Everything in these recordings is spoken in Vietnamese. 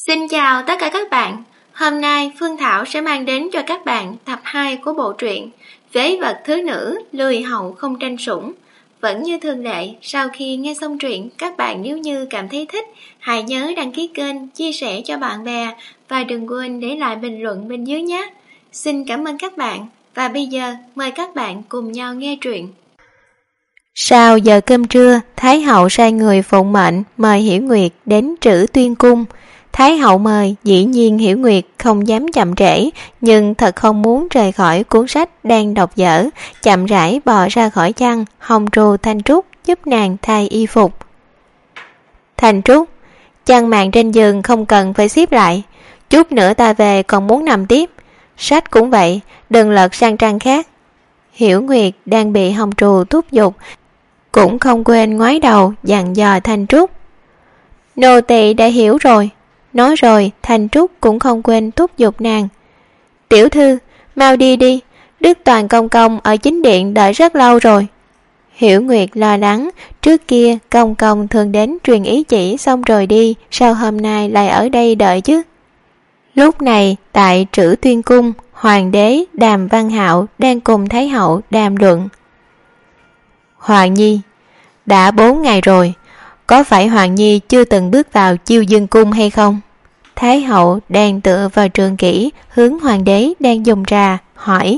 Xin chào tất cả các bạn. Hôm nay Phương Thảo sẽ mang đến cho các bạn tập 2 của bộ truyện Phế vật thứ nữ, lười hậu không tranh sủng. Vẫn như thường lệ, sau khi nghe xong truyện, các bạn nếu như cảm thấy thích, hãy nhớ đăng ký kênh, chia sẻ cho bạn bè và đừng quên để lại bình luận bên dưới nhé. Xin cảm ơn các bạn và bây giờ mời các bạn cùng nhau nghe truyện. Sau giờ cơm trưa, Thái hậu sai người phụng mệnh mời Hiểu Nguyệt đến Trữ Tuyên cung. Thái hậu mời, dĩ nhiên Hiểu Nguyệt không dám chậm trễ, nhưng thật không muốn rời khỏi cuốn sách đang đọc dở, chậm rãi bò ra khỏi chăn, hồng trù Thanh Trúc giúp nàng thay y phục. Thanh Trúc, chăn màn trên giường không cần phải xếp lại, chút nữa ta về còn muốn nằm tiếp. Sách cũng vậy, đừng lật sang trang khác. Hiểu Nguyệt đang bị hồng trù thúc giục, cũng không quên ngoái đầu dặn dò Thanh Trúc. Nô tỳ đã hiểu rồi. Nói rồi, Thanh Trúc cũng không quên thúc giục nàng. Tiểu thư, mau đi đi, Đức Toàn công công ở chính điện đợi rất lâu rồi. Hiểu Nguyệt lo lắng, trước kia công công thường đến truyền ý chỉ xong rồi đi, sao hôm nay lại ở đây đợi chứ? Lúc này, tại Trữ Tuyên cung, hoàng đế Đàm Văn Hạo đang cùng Thái hậu đàm luận. Hoàng nhi, đã 4 ngày rồi, có phải Hoàng nhi chưa từng bước vào Chiêu Dương cung hay không? Thái hậu đang tựa vào trường kỷ, hướng hoàng đế đang dùng trà, hỏi.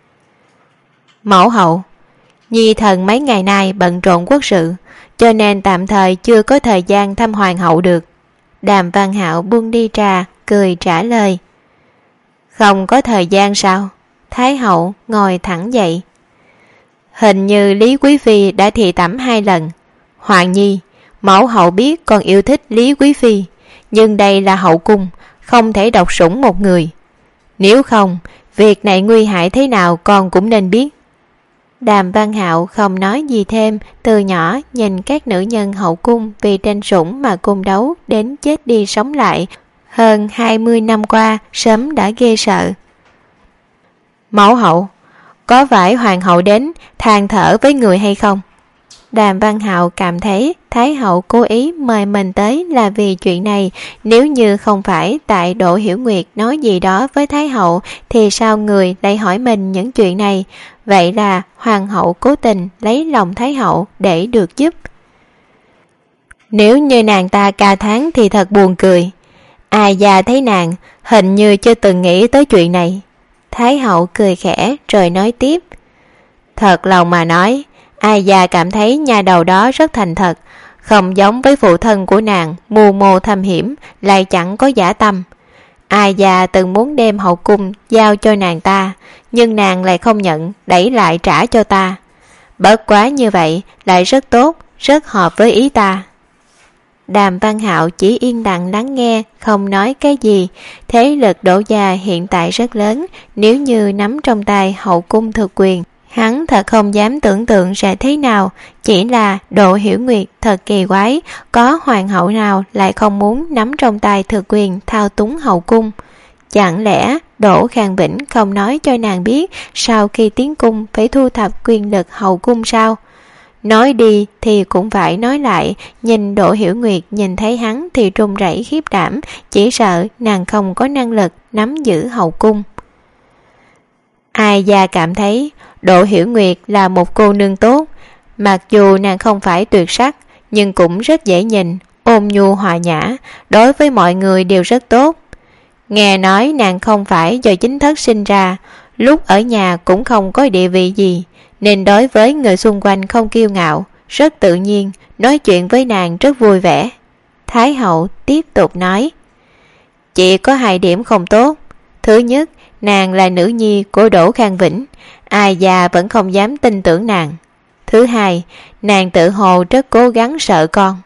Mẫu hậu, nhi thần mấy ngày nay bận rộn quốc sự, cho nên tạm thời chưa có thời gian thăm hoàng hậu được. Đàm Văn Hạo buông đi trà, cười trả lời. Không có thời gian sao? Thái hậu ngồi thẳng dậy. Hình như Lý Quý Phi đã thị tẩm 2 lần. Hoàng nhi, mẫu hậu biết con yêu thích Lý Quý Phi, nhưng đây là hậu cung, không thể độc sủng một người. Nếu không, việc này nguy hại thế nào con cũng nên biết. Đàm Văn Hạo không nói gì thêm, từ nhỏ nhìn các nữ nhân hậu cung vì tranh sủng mà cung đấu đến chết đi sống lại, hơn 20 năm qua sớm đã ghê sợ. Mẫu hậu, có phải hoàng hậu đến than thở với người hay không? Đàm Văn Hạo cảm thấy Thái hậu cố ý mời mình tới là vì chuyện này, nếu như không phải tại Đỗ Hiểu Nguyệt nói gì đó với Thái hậu thì sao người lại hỏi mình những chuyện này? Vậy là hoàng hậu cố tình lấy lòng Thái hậu để được giúp. Nếu như nàng ta ca thán thì thật buồn cười. Ai già thấy nàng hình như chưa từng nghĩ tới chuyện này. Thái hậu cười khẽ rồi nói tiếp. Thật lòng mà nói, Ai già cảm thấy nhà đầu đó rất thành thật, không giống với phụ thân của nàng mưu mô thâm hiểm, lại chẳng có dã tâm. Ai già từng muốn đem hậu cung giao cho nàng ta, nhưng nàng lại không nhận, đẩy lại trả cho ta. Bất quá như vậy lại rất tốt, rất hợp với ý ta. Đàm Văn Hạo chỉ yên lặng lắng nghe, không nói cái gì. Thế lực Đỗ gia hiện tại rất lớn, nếu như nắm trong tay hậu cung thực quyền, hắn thật không dám tưởng tượng sẽ thế nào. Chỉ là Đỗ Hiểu Nguyệt thật kỳ quái, có hoàng hậu nào lại không muốn nắm trong tay thực quyền thao túng hậu cung? Chẳng lẽ Đỗ Khang Vĩnh không nói cho nàng biết sau khi tiến cung phải thu thập quyền lực hậu cung sao? Nói đi thì cũng phải nói lại, nhìn Đỗ Hiểu Nguyệt nhìn thấy hắn thì run rẩy khiếp đảm, chỉ sợ nàng không có năng lực nắm giữ hậu cung. Ai già cảm thấy Đỗ Hiểu Nguyệt là một cô nương tốt, mặc dù nàng không phải tuyệt sắc, nhưng cũng rất dễ nhìn, ôn nhu hòa nhã, đối với mọi người đều rất tốt. Nghe nói nàng không phải do chính thất sinh ra, lúc ở nhà cũng không có địa vị gì, nên đối với người xung quanh không kiêu ngạo, rất tự nhiên, nói chuyện với nàng rất vui vẻ. Thái hậu tiếp tục nói. Chỉ có 2 điểm không tốt. Thứ nhất, nàng là nữ nhi của Đỗ Khang Vĩnh, ai già vẫn không dám tin tưởng nàng. Thứ hai, nàng tự hồ rất cố gắng sợ con.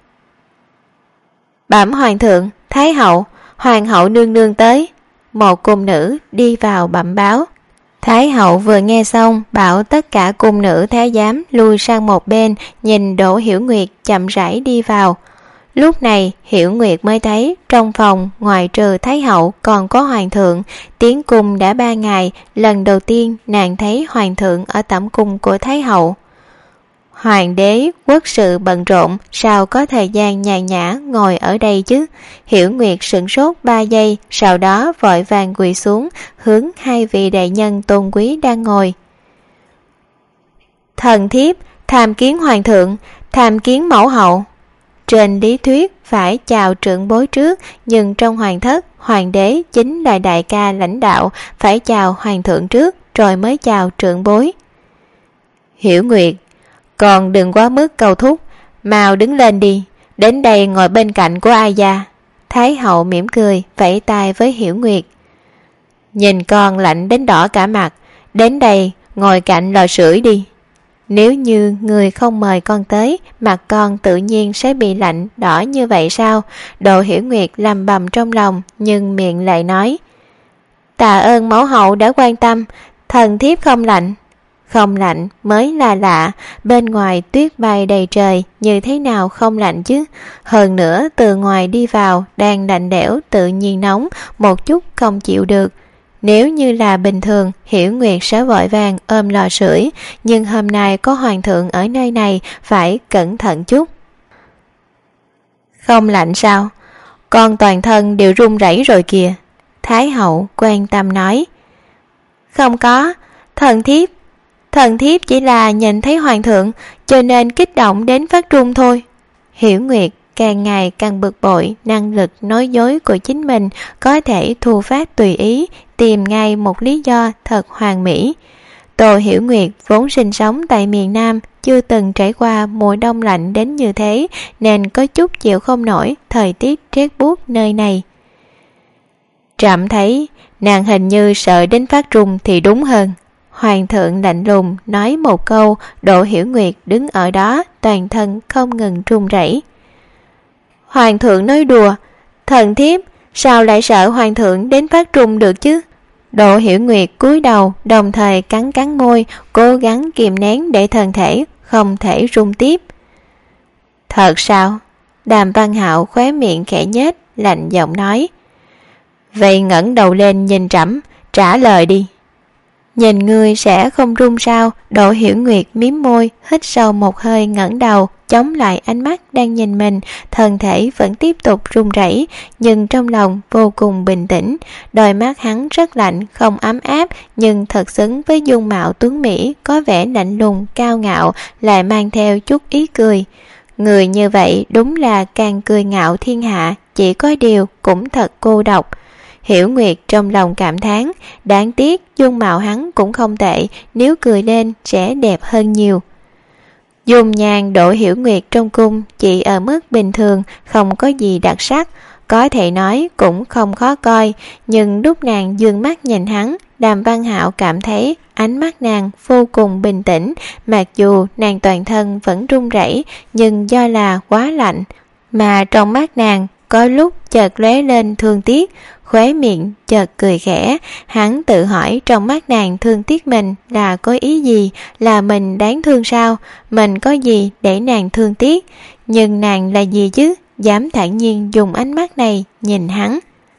Bẩm hoàng thượng, thái hậu, hoàng hậu nương nương tới. Một cung nữ đi vào bẩm báo. Thái hậu vừa nghe xong bảo tất cả cung nữ thái giám lui sang một bên, nhìn Đỗ Hiểu Nguyệt chậm rãi đi vào. Lúc này Hiểu Nguyệt mới thấy trong phòng ngoài trừ Thái hậu còn có hoàng thượng. Tiến cung đã 3 ngày, lần đầu tiên nàng thấy hoàng thượng ở tẩm cung của Thái hậu. Hoàng đế quốc sự bận rộn, sao có thời gian nhàn nhã ngồi ở đây chứ? Hiểu Nguyệt sửng sốt 3 giây, sau đó vội vàng quỳ xuống, hướng hai vị đại nhân tôn quý đang ngồi. Thần thiếp tham kiến hoàng thượng, tham kiến mẫu hậu. Trên lý thuyết phải chào trưởng bối trước, nhưng trong hoàng thất, hoàng đế chính là đại ca lãnh đạo, phải chào hoàng thượng trước rồi mới chào trưởng bối. Hiểu Nguyệt, còn đừng quá mức cầu thúc, mau đứng lên đi, đến đây ngồi bên cạnh của ai gia. Thái hậu mỉm cười vẫy tay với Hiểu Nguyệt. Nhìn con lạnh đến đỏ cả mặt, đến đây ngồi cạnh lò sưởi đi. Nếu như người không mời con tới, mặt con tự nhiên sẽ bị lạnh đỏ như vậy sao? Độ Hiểu Nguyệt lầm bầm trong lòng, nhưng miệng lại nói: Tạ ơn mẫu hậu đã quan tâm, thần thiếp không lạnh. Không lạnh mới là lạ, bên ngoài tuyết bay đầy trời, như thế nào không lạnh chứ? Hơn nữa từ ngoài đi vào đang lạnh lẽo tự nhiên nóng, một chút không chịu được. Nếu như là bình thường, Hiểu Nguyệt sẽ vội vàng ôm lò sưởi, nhưng hôm nay có hoàng thượng ở nơi này, phải cẩn thận chút. Không lạnh sao? Con toàn thân đều run rẩy rồi kìa. Thái hậu quan tâm nói. Không có, thần thiếp chỉ là nhìn thấy hoàng thượng, cho nên kích động đến phát run thôi. Hiểu Nguyệt càng ngày càng bực bội năng lực nói dối của chính mình, có thể thu phát tùy ý, tìm ngay một lý do thật hoàn mỹ. Tô Hiểu Nguyệt vốn sinh sống tại miền Nam, chưa từng trải qua mùa đông lạnh đến như thế, nên có chút chịu không nổi thời tiết rét buốt nơi này. Trẫm thấy nàng hình như sợ đến phát run thì đúng hơn. Hoàng thượng lạnh lùng nói một câu, Độ Hiểu Nguyệt đứng ở đó toàn thân không ngừng run rẩy. Hoàng thượng nói đùa, thần thiếp sao lại sợ hoàng thượng đến phát run được chứ? Độ Hiểu Nguyệt cúi đầu, đồng thời cắn môi, cố gắng kìm nén để thân thể không thể run tiếp. Thật sao? Đàm Văn Hạo khóe miệng khẽ nhếch, lạnh giọng nói. Vậy ngẩng đầu lên nhìn trẫm, trả lời đi. Nhìn ngươi sẽ không run sao? Độ Hiểu Nguyệt mím môi, hít sâu một hơi, ngẩng đầu chống lại ánh mắt đang nhìn mình, thân thể vẫn tiếp tục run rẩy, nhưng trong lòng vô cùng bình tĩnh. Đôi mắt hắn rất lạnh, không ấm áp, nhưng thật xứng với dung mạo tuấn mỹ, có vẻ lạnh lùng cao ngạo, lại mang theo chút ý cười. Người như vậy đúng là càng cười ngạo thiên hạ, chỉ có điều cũng thật cô độc. Hiểu Nguyệt trong lòng cảm thán, đáng tiếc dung mạo hắn cũng không tệ, nếu cười lên sẽ đẹp hơn nhiều. Dung nhan Độ Hiểu Nguyệt trong cung chỉ ở mức bình thường, không có gì đặc sắc, có thể nói cũng không khó coi, nhưng lúc nàng dương mắt nhìn hắn, Đàm Văn Hạo cảm thấy ánh mắt nàng vô cùng bình tĩnh, mặc dù nàng toàn thân vẫn run rẩy, nhưng do là quá lạnh, mà trong mắt nàng có lúc chợt lóe lên thương tiếc, khóe miệng chợt cười khẽ. Hắn tự hỏi trong mắt nàng thương tiếc mình là có ý gì, là mình đáng thương sao, mình có gì để nàng thương tiếc, nhưng nàng là gì chứ, dám thản nhiên dùng ánh mắt này nhìn hắn.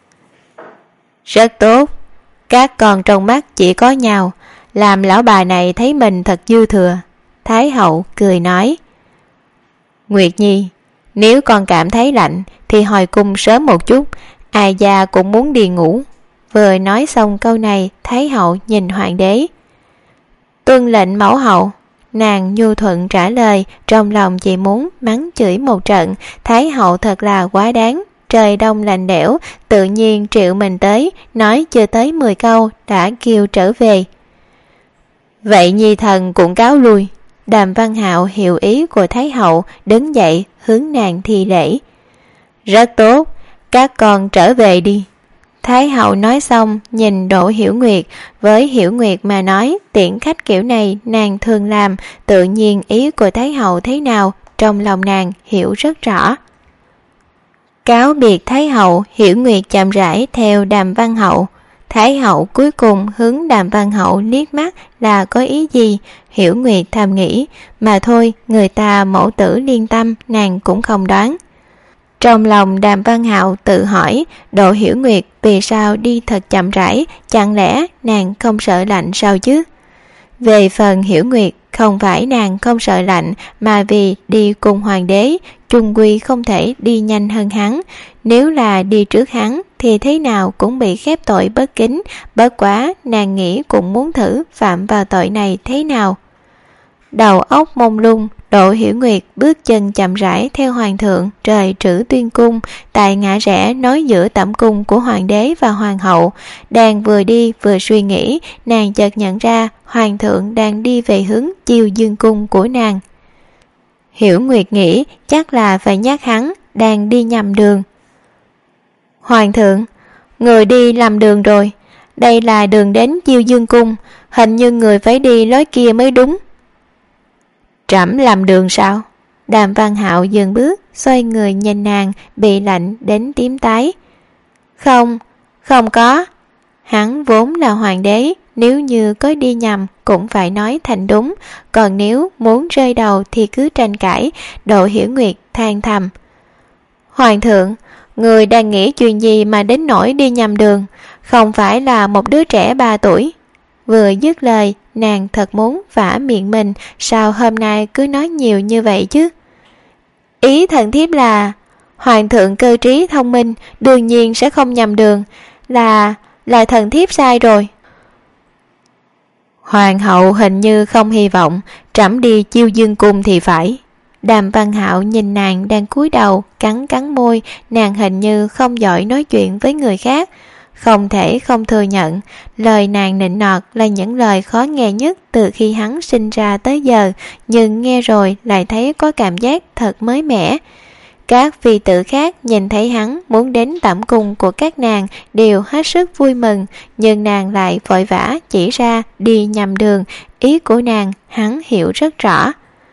Rất tốt, các con trong mắt chỉ có nhau, làm lão bà này thấy mình thật dư thừa. Thái hậu cười nói. Nguyệt Nhi, nếu con cảm thấy lạnh thì hồi cung sớm một chút, ai già cũng muốn đi ngủ. Vừa nói xong câu này, Thái hậu nhìn hoàng đế. Tuân lệnh mẫu hậu. Nàng nhu thuận trả lời, trong lòng chỉ muốn mắng chửi một trận. Thái hậu thật là quá đáng, trời đông lạnh lẽo, tự nhiên triệu mình tới, nói chưa tới 10 câu đã kêu trở về. Vậy Nhi thần cũng cáo lui. Đàm Văn Hạo hiểu ý của Thái hậu, đứng dậy hướng nàng thi lễ. Rất tốt, các con trở về đi. Thái hậu nói xong nhìn Đỗ Hiểu Nguyệt, với Hiểu Nguyệt mà nói tiễn khách kiểu này nàng thường làm, tự nhiên ý của Thái hậu thế nào trong lòng nàng hiểu rất rõ. Cáo biệt Thái hậu, Hiểu Nguyệt chậm rãi theo Đàm Văn Hậu. Thái hậu cuối cùng hướng Đàm Văn Hậu liếc mắt là có ý gì, Hiểu Nguyệt thầm nghĩ, mà thôi, người ta mẫu tử liên tâm nàng cũng không đoán. Trong lòng Đàm Văn Hạo tự hỏi, Đỗ Hiểu Nguyệt vì sao đi thật chậm rãi, chẳng lẽ nàng không sợ lạnh sao chứ? Về phần Hiểu Nguyệt không phải nàng không sợ lạnh, mà vì đi cùng hoàng đế, chung quy không thể đi nhanh hơn hắn. Nếu là đi trước hắn thì thế nào cũng bị khép tội bất kính, bất quá nàng nghĩ cũng muốn thử phạm vào tội này thế nào. Đầu óc mông lung, Đỗ Hiểu Nguyệt bước chân chậm rãi theo hoàng thượng rời Trữ Tuyên cung, tại ngã rẽ nối giữa tẩm cung của hoàng đế và hoàng hậu. Đang vừa đi vừa suy nghĩ, nàng chợt nhận ra hoàng thượng đang đi về hướng Chiêu Dương cung của nàng. Hiểu Nguyệt nghĩ chắc là phải nhắc hắn đang đi nhầm đường. Hoàng thượng, người đi lầm đường rồi, đây là đường đến Chiêu Dương cung, hình như người phải đi lối kia mới đúng. Trẫm làm đường sao? Đàm Văn Hạo dừng bước, xoay người nhìn nàng, bị lạnh đến tím tái. Không có. Hắn vốn là hoàng đế, nếu như có đi nhầm cũng phải nói thành đúng, còn nếu muốn rơi đầu thì cứ tranh cãi. Đỗ Hiểu Nguyệt than thầm. Hoàng thượng, người đang nghĩ chuyện gì mà đến nỗi đi nhầm đường? Không phải là một đứa trẻ 3 tuổi. Vừa dứt lời, nàng thật muốn vả miệng mình, sao hôm nay cứ nói nhiều như vậy chứ? Ý thần thiếp là hoàng thượng cơ trí thông minh, đương nhiên sẽ không nhầm đường, là thần thiếp sai rồi. Hoàng hậu hình như không hy vọng trẫm đi Chiêu Dương cung thì phải. Đàm Văn Hạo nhìn nàng đang cúi đầu, cắn môi, nàng hình như không giỏi nói chuyện với người khác. Không thể không thừa nhận, lời nàng nịnh nọt là những lời khó nghe nhất từ khi hắn sinh ra tới giờ, nhưng nghe rồi lại thấy có cảm giác thật mới mẻ. Các phi tử khác nhìn thấy hắn muốn đến tẩm cung của các nàng đều hết sức vui mừng, nhưng nàng lại vội vã chỉ ra đi nhầm đường, ý của nàng hắn hiểu rất rõ.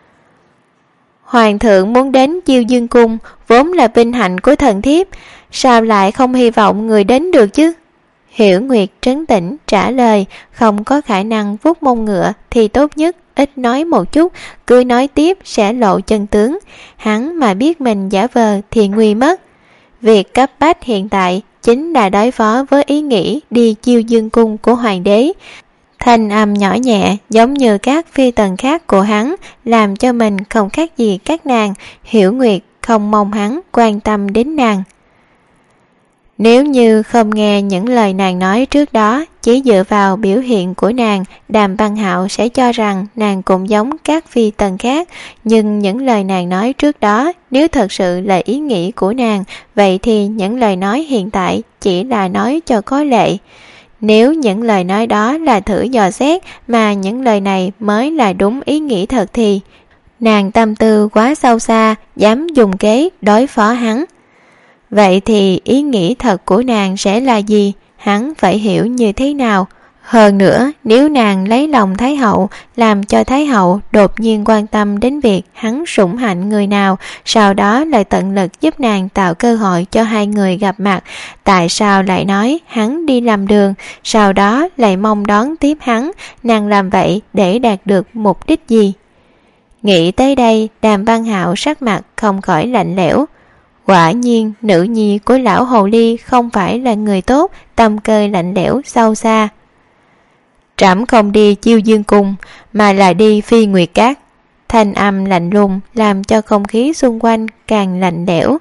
Hoàng thượng muốn đến Chiêu Dương cung vốn là vinh hạnh của thần thiếp, sao lại không hy vọng người đến được chứ? Hiểu Nguyệt trấn tĩnh trả lời, không có khả năng vuốt mông ngựa thì tốt nhất ít nói một chút, cứ nói tiếp sẽ lộ chân tướng. Hắn mà biết mình giả vờ thì nguy mất. Việc cấp bách hiện tại chính là đối phó với ý nghĩ đi Chiêu Dương cung của hoàng đế. Thanh âm nhỏ nhẹ giống như các phi tần khác của hắn, làm cho mình không khác gì các nàng. Hiểu Nguyệt không mong hắn quan tâm đến nàng. Nếu như không nghe những lời nàng nói trước đó, chỉ dựa vào biểu hiện của nàng, Đàm Văn Hạo sẽ cho rằng nàng cũng giống các phi tần khác. Nhưng những lời nàng nói trước đó, nếu thật sự là ý nghĩ của nàng, vậy thì những lời nói hiện tại chỉ là nói cho có lệ. Nếu những lời nói đó là thử dò xét, mà những lời này mới là đúng ý nghĩ thật thì nàng tâm tư quá sâu xa, dám dùng kế đối phó hắn. Vậy thì ý nghĩ thật của nàng sẽ là gì? Hắn phải hiểu như thế nào? Hơn nữa, nếu nàng lấy lòng Thái hậu, làm cho Thái hậu đột nhiên quan tâm đến việc hắn sủng hạnh người nào, sau đó lại tận lực giúp nàng tạo cơ hội cho hai người gặp mặt, tại sao lại nói hắn đi lầm đường, sau đó lại mong đón tiếp hắn, nàng làm vậy để đạt được mục đích gì? Nghĩ tới đây, Đàm Văn Hạo sắc mặt không khỏi lạnh lẽo. Quả nhiên nữ nhi của lão hồ ly không phải là người tốt, tâm cơ lạnh lẽo sâu xa. Trẫm không đi Chiêu Dương cung mà là đi Phi Nguyệt Các. Thanh âm lạnh lùng làm cho không khí xung quanh càng lạnh lẽo.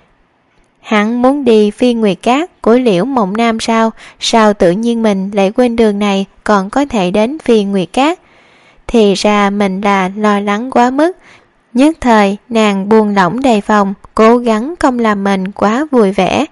Hắn muốn đi Phi Nguyệt Các của Liễu Mộng Nam sao? Sao tự nhiên mình lại quên đường này còn có thể đến Phi Nguyệt Các? Thì ra mình là lo lắng quá mức. Nhất thời nàng buông lỏng đề phòng, cố gắng không làm mình quá vui vẻ.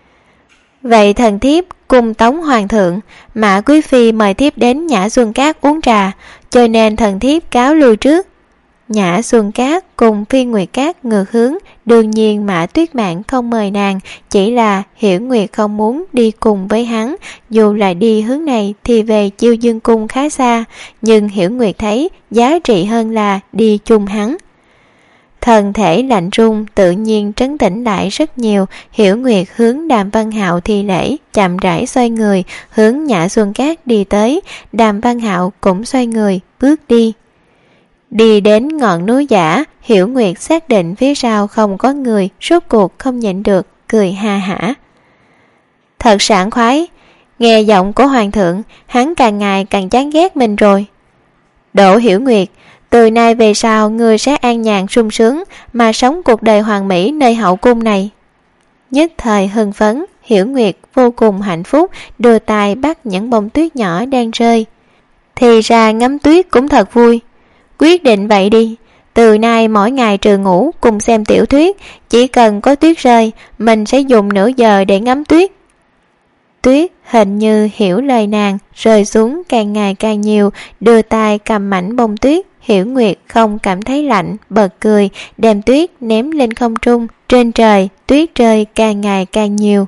Vậy thần thiếp cùng tống hoàng thượng, Mã quý phi mời thiếp đến Nhã Xuân Cát uống trà, cho nên thần thiếp cáo lui trước. Nhã Xuân Cát cùng Phi Nguyệt Cát ngược hướng, đương nhiên Mã Tuyết Mạn không mời nàng, chỉ là Hiểu Nguyệt không muốn đi cùng với hắn, dù là đi hướng này thì về Chiêu Dương cung khá xa, nhưng Hiểu Nguyệt thấy giá trị hơn là đi chung hắn. Thân thể lạnh run tự nhiên trấn tĩnh lại rất nhiều. Hiểu Nguyệt hướng Đàm Văn Hạo thi lễ, chậm rãi xoay người hướng Nhã Xuân Cát đi tới. Đàm Văn Hạo cũng xoay người bước đi. Đi đến ngọn núi giả, Hiểu Nguyệt xác định phía sau không có người, rốt cuộc không nhịn được cười ha hả. Thật sảng khoái. Nghe giọng của hoàng thượng, hắn càng ngày càng chán ghét mình rồi. Đỗ Hiểu Nguyệt, từ nay về sau ngươi sẽ an nhàn sung sướng mà sống cuộc đời hoàn mỹ nơi hậu cung này. Nhất thời hưng phấn, Hiểu Nguyệt vô cùng hạnh phúc, đưa tay bắt những bông tuyết nhỏ đang rơi. Thì ra ngắm tuyết cũng thật vui. Quyết định vậy đi, từ nay mỗi ngày trừ ngủ cùng xem tiểu thuyết, chỉ cần có tuyết rơi, mình sẽ dùng nửa giờ để ngắm tuyết. Tuyết hình như hiểu lời nàng, rơi xuống càng ngày càng nhiều, đưa tay cầm mảnh bông tuyết. Hiểu Nguyệt không cảm thấy lạnh, bật cười, đem tuyết ném lên không trung. Trên trời, tuyết rơi càng ngày càng nhiều.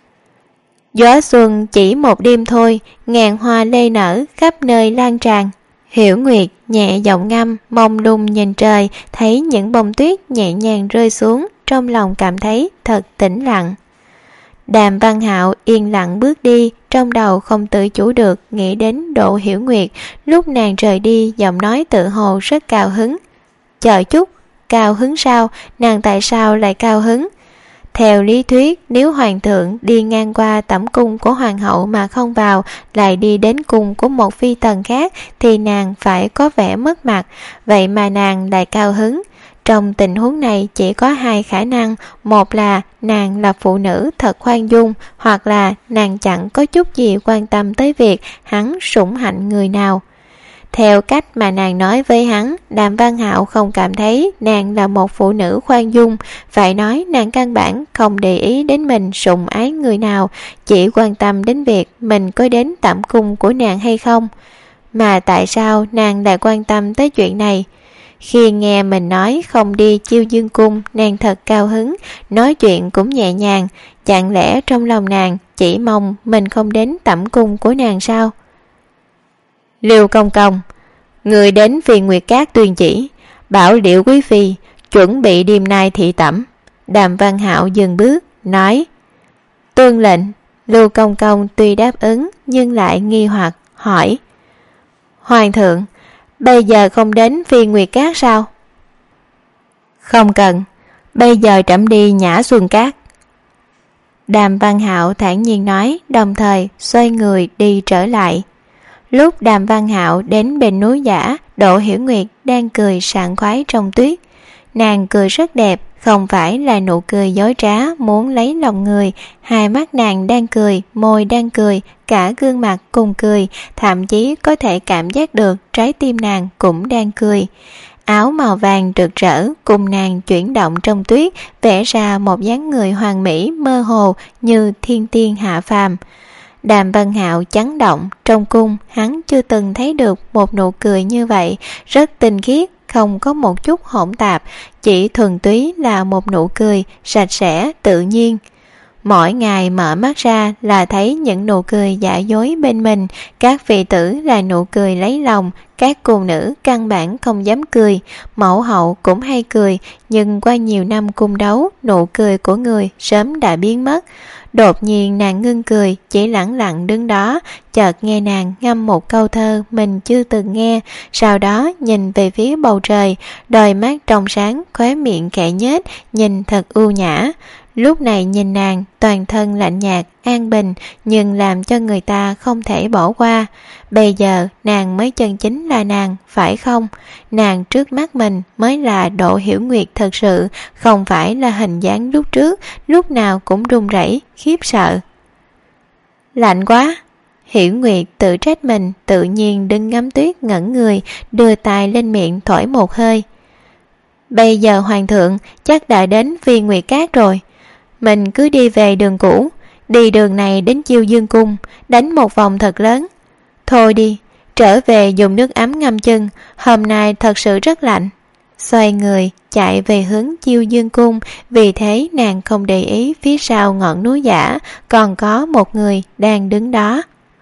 Gió xuân chỉ một đêm thôi, ngàn hoa lê nở khắp nơi lan tràn. Hiểu Nguyệt nhẹ giọng ngâm, mông lung nhìn trời, thấy những bông tuyết nhẹ nhàng rơi xuống, trong lòng cảm thấy thật tĩnh lặng. Đàm Văn Hạo yên lặng bước đi, trong đầu không tự chủ được nghĩ đến Đỗ Hiểu Nguyệt. Lúc nàng rời đi, giọng nói tự hồ rất cao hứng. Chờ chút, cao hứng sao? Nàng tại sao lại cao hứng? Theo lý thuyết, nếu hoàng thượng đi ngang qua tẩm cung của hoàng hậu mà không vào, lại đi đến cung của một phi tần khác, thì nàng phải có vẻ mất mặt. Vậy mà nàng lại cao hứng. Trong tình huống này chỉ có hai khả năng, một là nàng là phụ nữ thật khoan dung, hoặc là nàng chẳng có chút gì quan tâm tới việc hắn sủng hạnh người nào. Theo cách mà nàng nói với hắn, Đàm Văn Hạo không cảm thấy nàng là một phụ nữ khoan dung, phải nói nàng căn bản không để ý đến mình sủng ái người nào, chỉ quan tâm đến việc mình có đến tẩm cung của nàng hay không. Mà tại sao nàng lại quan tâm tới chuyện này? Khi nghe mình nói không đi Chiêu Dương cung, nàng thật cao hứng, nói chuyện cũng nhẹ nhàng. Chẳng lẽ trong lòng nàng chỉ mong mình không đến tẩm cung của nàng sao? Liêu công công, người đến Phiền Nguyệt Các tuyên chỉ, bảo Liễu quý phi chuẩn bị đêm nay thị tẩm. Đàm Văn Hạo dừng bước, nói: Tuân lệnh. Lưu công công tuy đáp ứng nhưng lại nghi hoặc, hỏi: Hoàng thượng, bây giờ không đến Phiền Nguyệt Các sao? Không cần, bây giờ trẫm đi Nhã Xuân Các. Đàm Văn Hạo thản nhiên nói, đồng thời xoay người đi trở lại. Lúc Đàm Văn Hạo đến bên núi Giả, Đỗ Hiểu Nguyệt đang cười sảng khoái trong tuyết. Nàng cười rất đẹp, không phải là nụ cười dối trá muốn lấy lòng người. Hai mắt nàng đang cười, môi đang cười, cả gương mặt cùng cười, thậm chí có thể cảm giác được trái tim nàng cũng đang cười. Áo màu vàng rực rỡ cùng nàng chuyển động trong tuyết, vẽ ra một dáng người hoàn mỹ mơ hồ như thiên tiên hạ phàm. Đàm Văn Hạo chấn động, trong cung hắn chưa từng thấy được một nụ cười như vậy, rất tinh khiết, không có một chút hỗn tạp, chỉ thuần túy là một nụ cười sạch sẽ tự nhiên. Mỗi ngày mở mắt ra là thấy những nụ cười giả dối bên mình, các vị tử là nụ cười lấy lòng, các cung nữ căn bản không dám cười, mẫu hậu cũng hay cười, nhưng qua nhiều năm cung đấu, nụ cười của người sớm đã biến mất. Đột nhiên nàng ngưng cười, chỉ lẳng lặng đứng đó, chợt nghe nàng ngâm một câu thơ mình chưa từng nghe, sau đó nhìn về phía bầu trời, đôi mắt trong sáng, khóe miệng khẽ nhếch, nhìn thật ưu nhã. Lúc này nhìn nàng, toàn thân lạnh nhạt, an bình, nhưng làm cho người ta không thể bỏ qua. Bây giờ nàng mới chân chính là nàng, phải không? Nàng trước mắt mình mới là Đỗ Hiểu Nguyệt thật sự, không phải là hình dáng lúc trước, lúc nào cũng run rẩy, khiếp sợ. Lạnh quá! Hiểu Nguyệt tự trách mình, tự nhiên đứng ngắm tuyết ngẩn người, đưa tay lên miệng thổi một hơi. Bây giờ hoàng thượng chắc đã đến Phiên Nguyệt Các rồi. Mình cứ đi về đường cũ, đi đường này đến Chiêu Dương cung, đánh một vòng thật lớn. Thôi đi, trở về dùng nước ấm ngâm chân, hôm nay thật sự rất lạnh. Xoay người chạy về hướng Chiêu Dương cung, vì thế nàng không để ý phía sau ngọn núi Giả còn có một người đang đứng đó.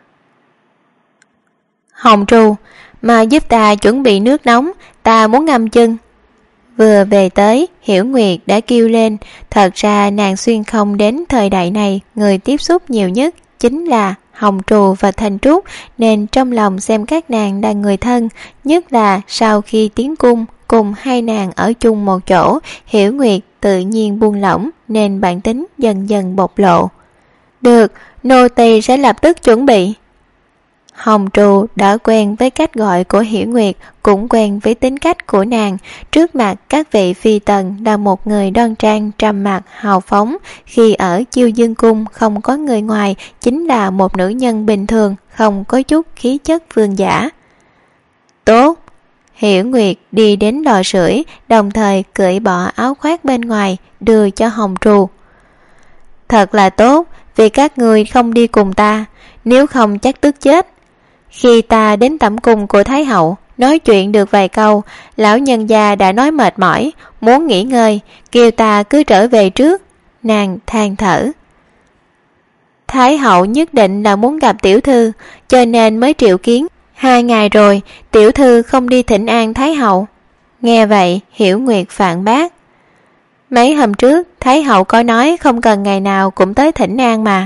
Hồng Trù, mà giúp ta chuẩn bị nước nóng, ta muốn ngâm chân. Vừa về tới, Hiểu Nguyệt đã kêu lên. Thật ra nàng xuyên không đến thời đại này, người tiếp xúc nhiều nhất chính là Hồng Trù và Thanh Trúc, nên trong lòng xem các nàng là người thân. Nhất là sau khi tiến cung cùng hai nàng ở chung một chỗ, Hiểu Nguyệt tự nhiên buông lỏng, nên bản tính dần dần bộc lộ. Được, nô tỳ sẽ lập tức chuẩn bị. Hồng Trù đã quen với cách gọi của Hiểu Nguyệt, cũng quen với tính cách của nàng. Trước mặt các vị phi tần là một người đoan trang, trầm mặc, hào phóng. Khi ở Chiêu Dương Cung không có người ngoài, chính là một nữ nhân bình thường, không có chút khí chất vương giả. Tốt. Hiểu Nguyệt đi đến lò sưởi, đồng thời cởi bỏ áo khoác bên ngoài, đưa cho Hồng Trù. Thật là tốt, vì các người không đi cùng ta, nếu không chắc tức chết. Khi ta đến tẩm cung của Thái hậu, nói chuyện được vài câu, lão nhân gia đã nói mệt mỏi, muốn nghỉ ngơi, kêu ta cứ trở về trước. Nàng than thở. Thái hậu nhất định là muốn gặp tiểu thư, cho nên mới triệu kiến. 2 ngày rồi, tiểu thư không đi thỉnh an Thái hậu. Nghe vậy, Hiểu Nguyệt phản bác. Mấy hôm trước, Thái hậu có nói không cần ngày nào cũng tới thỉnh an mà.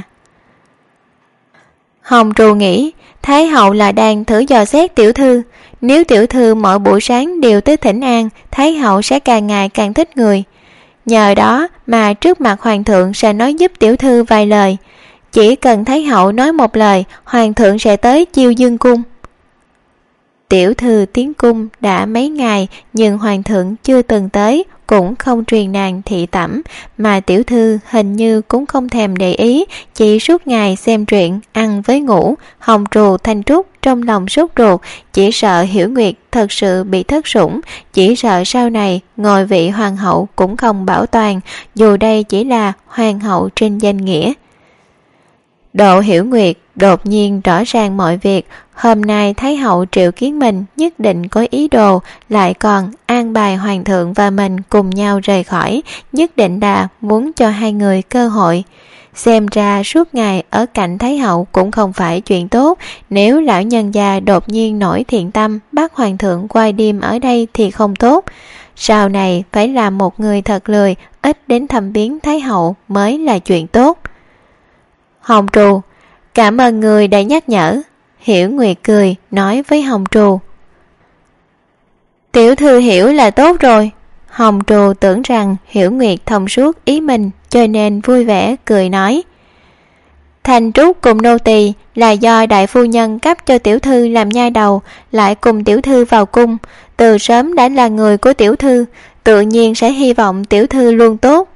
Hồng Trù nghĩ, Thái hậu là đang thử dò xét tiểu thư. Nếu tiểu thư mỗi buổi sáng đều tới thỉnh an, Thái hậu sẽ càng ngày càng thích người. Nhờ đó mà trước mặt hoàng thượng sẽ nói giúp tiểu thư vài lời. Chỉ cần Thái hậu nói một lời, hoàng thượng sẽ tới Chiêu Dương Cung. Tiểu thư tiến cung đã mấy ngày, nhưng hoàng thượng chưa từng tới, cũng không truyền nàng thị tẩm, mà tiểu thư hình như cũng không thèm để ý, chỉ suốt ngày xem truyện, ăn với ngủ. Hồng Trù Thanh Trúc trong lòng sốt ruột, chỉ sợ Hiểu Nguyệt thật sự bị thất sủng, chỉ sợ sau này ngôi vị hoàng hậu cũng không bảo toàn, dù đây chỉ là hoàng hậu trên danh nghĩa. Độ Hiểu Nguyệt đột nhiên rõ ràng mọi việc. Hôm nay Thái hậu triệu kiến mình nhất định có ý đồ, lại còn an bài hoàng thượng và mình cùng nhau rời khỏi, nhất định là muốn cho hai người cơ hội. Xem ra suốt ngày ở cạnh Thái hậu cũng không phải chuyện tốt. Nếu lão nhân già đột nhiên nổi thiện tâm bắt hoàng thượng quay đêm ở đây thì không tốt. Sau này phải làm một người thật lười, ít đến thăm viếng Thái hậu mới là chuyện tốt. Hồng Trù, cảm ơn người đã nhắc nhở. Hiểu Nguyệt cười nói với Hồng Trù. Tiểu thư hiểu là tốt rồi. Hồng Trù tưởng rằng Hiểu Nguyệt thông suốt ý mình, cho nên vui vẻ cười nói. Thanh Trúc cùng nô tỳ là do đại phu nhân cấp cho tiểu thư làm nhai đầu, lại cùng tiểu thư vào cung, từ sớm đã là người của tiểu thư, tự nhiên sẽ hy vọng tiểu thư luôn tốt.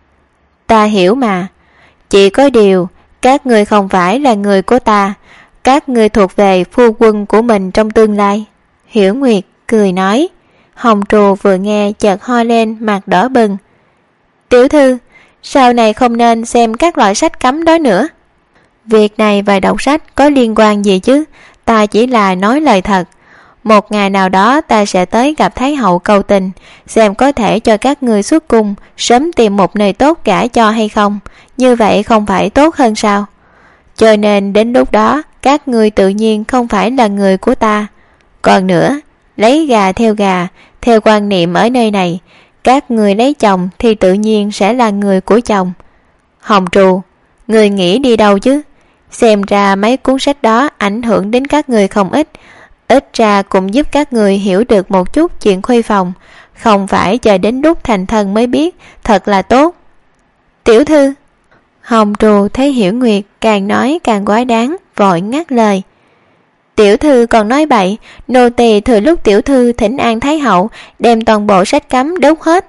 Ta hiểu mà, chỉ có điều các người không phải là người của ta, các người thuộc về phu quân của mình trong tương lai. Hiểu Nguyệt cười nói. Hồng Trù vừa nghe chợt ho lên, mặt đỏ bừng. Tiểu thư, sau này không nên xem các loại sách cấm đó nữa. Việc này và đọc sách có liên quan gì chứ, ta chỉ là nói lời thật. Một ngày nào đó ta sẽ tới gặp Thái hậu cầu tình, xem có thể cho các người xuất cung, sớm tìm một nơi tốt gả cho hay không. Như vậy không phải tốt hơn sao? Cho nên đến lúc đó các người tự nhiên không phải là người của ta. Còn nữa, lấy gà, theo quan niệm ở nơi này, các người lấy chồng thì tự nhiên sẽ là người của chồng. Hồng Trù, người nghĩ đi đâu chứ? Xem ra mấy cuốn sách đó ảnh hưởng đến các người không ít, ít ra cũng giúp các người hiểu được một chút chuyện khuê phòng, không phải chờ đến lúc thành thân mới biết, thật là tốt. Tiểu thư. Hồng Trù thấy Hiểu Nguyệt càng nói càng quá đáng, vội ngắt lời. Tiểu thư còn nói bậy, nô tỳ thừa lúc tiểu thư thỉnh an Thái hậu, đem toàn bộ sách cấm đốt hết.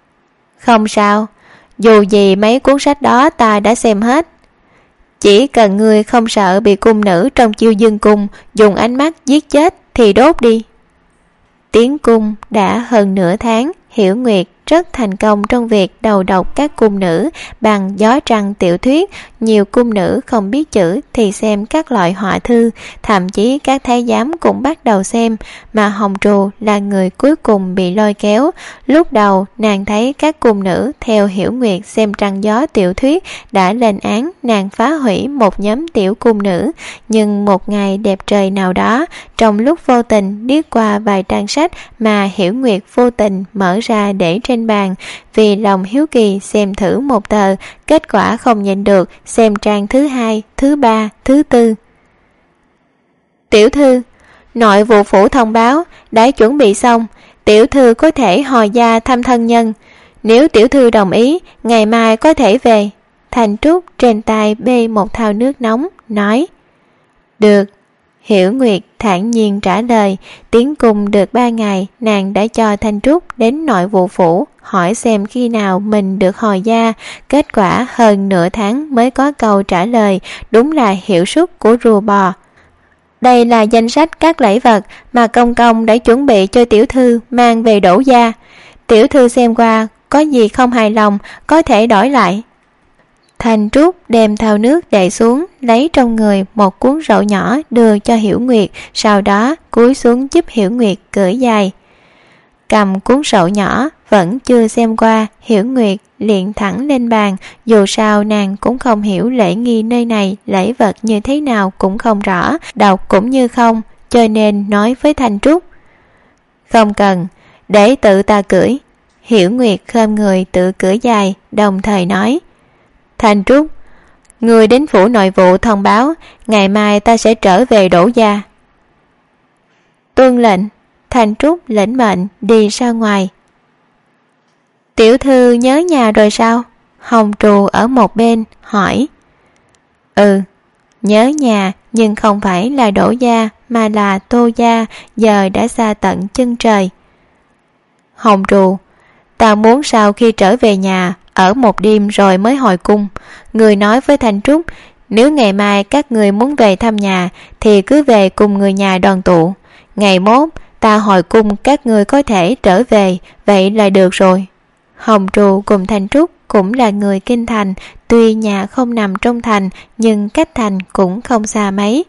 Không sao, dù gì mấy cuốn sách đó ta đã xem hết. Chỉ cần ngươi không sợ bị cung nữ trong Chiêu Dương Cung dùng ánh mắt giết chết thì đốt đi. Tiến cung đã hơn nửa tháng, Hiểu Nguyệt rất thành công trong việc đầu độc các cung nữ bằng gió trăng tiểu thuyết. Nhiều cung nữ không biết chữ thì xem các loại họa thư, thậm chí các thái giám cũng bắt đầu xem, mà Hồng Trù là người cuối cùng bị lôi kéo. Lúc đầu nàng thấy các cung nữ theo Hiểu Nguyệt xem trăng gió tiểu thuyết đã lên án nàng phá hủy một nhóm tiểu cung nữ, nhưng một ngày đẹp trời nào đó, trong lúc vô tình liếc qua vài trang sách mà Hiểu Nguyệt vô tình mở ra để trên bàn, vì lòng hiếu kỳ xem thử một tờ, kết quả không nhịn được xem trang thứ 2, thứ 3, thứ 4. Tiểu thư, nội vụ phủ thông báo đã chuẩn bị xong, tiểu thư có thể hồi gia thăm thân nhân. Nếu tiểu thư đồng ý, ngày mai có thể về. Thanh Trúc trên tay bê một thau nước nóng, nói. Được. Hiểu Nguyệt thản nhiên trả lời. Tiến cung được 3 ngày, nàng đã cho Thanh Trúc đến nội vụ phủ hỏi xem khi nào mình được hồi gia. Kết quả hơn nửa tháng mới có câu trả lời, đúng là hiệu suất của rùa bò. Đây là danh sách các lễ vật mà công công đã chuẩn bị cho tiểu thư mang về đổ gia. Tiểu thư xem qua, có gì không hài lòng có thể đổi lại. Thanh Trúc đem thau nước đậy xuống, lấy trong người một cuốn sổ nhỏ đưa cho Hiểu Nguyệt, sau đó cúi xuống giúp Hiểu Nguyệt cởi giày. Cầm cuốn sổ nhỏ vẫn chưa xem qua, Hiểu Nguyệt liền thẳng lên bàn. Dù sao nàng cũng không hiểu lễ nghi nơi này, lễ vật như thế nào cũng không rõ, đọc cũng như không, cho nên nói với Thanh Trúc: "Không cần, để tự ta cưỡi." Hiểu Nguyệt khom người tự cưỡi giày, đồng thời nói: "Thanh Trúc, người đến phủ nội vụ thông báo, ngày mai ta sẽ trở về đổ gia." Tuân lệnh. Thanh Trúc lĩnh mệnh đi ra ngoài. Tiểu thư nhớ nhà rồi sao? Hồng Trù ở một bên hỏi. Ừ, nhớ nhà, nhưng không phải là đổ gia mà là Tô gia, giờ đã xa tận chân trời. Hồng Trù, ta muốn sau khi trở về nhà ở một đêm rồi mới hồi cung. Người nói với Thanh Trúc, nếu ngày mai các người muốn về thăm nhà thì cứ về cùng người nhà đoàn tụ. Ngày mốt ta hồi cung các người có thể trở về, vậy là được rồi. Hồng Trù cùng Thanh Trúc cũng là người kinh thành, tuy nhà không nằm trong thành nhưng cách thành cũng không xa mấy.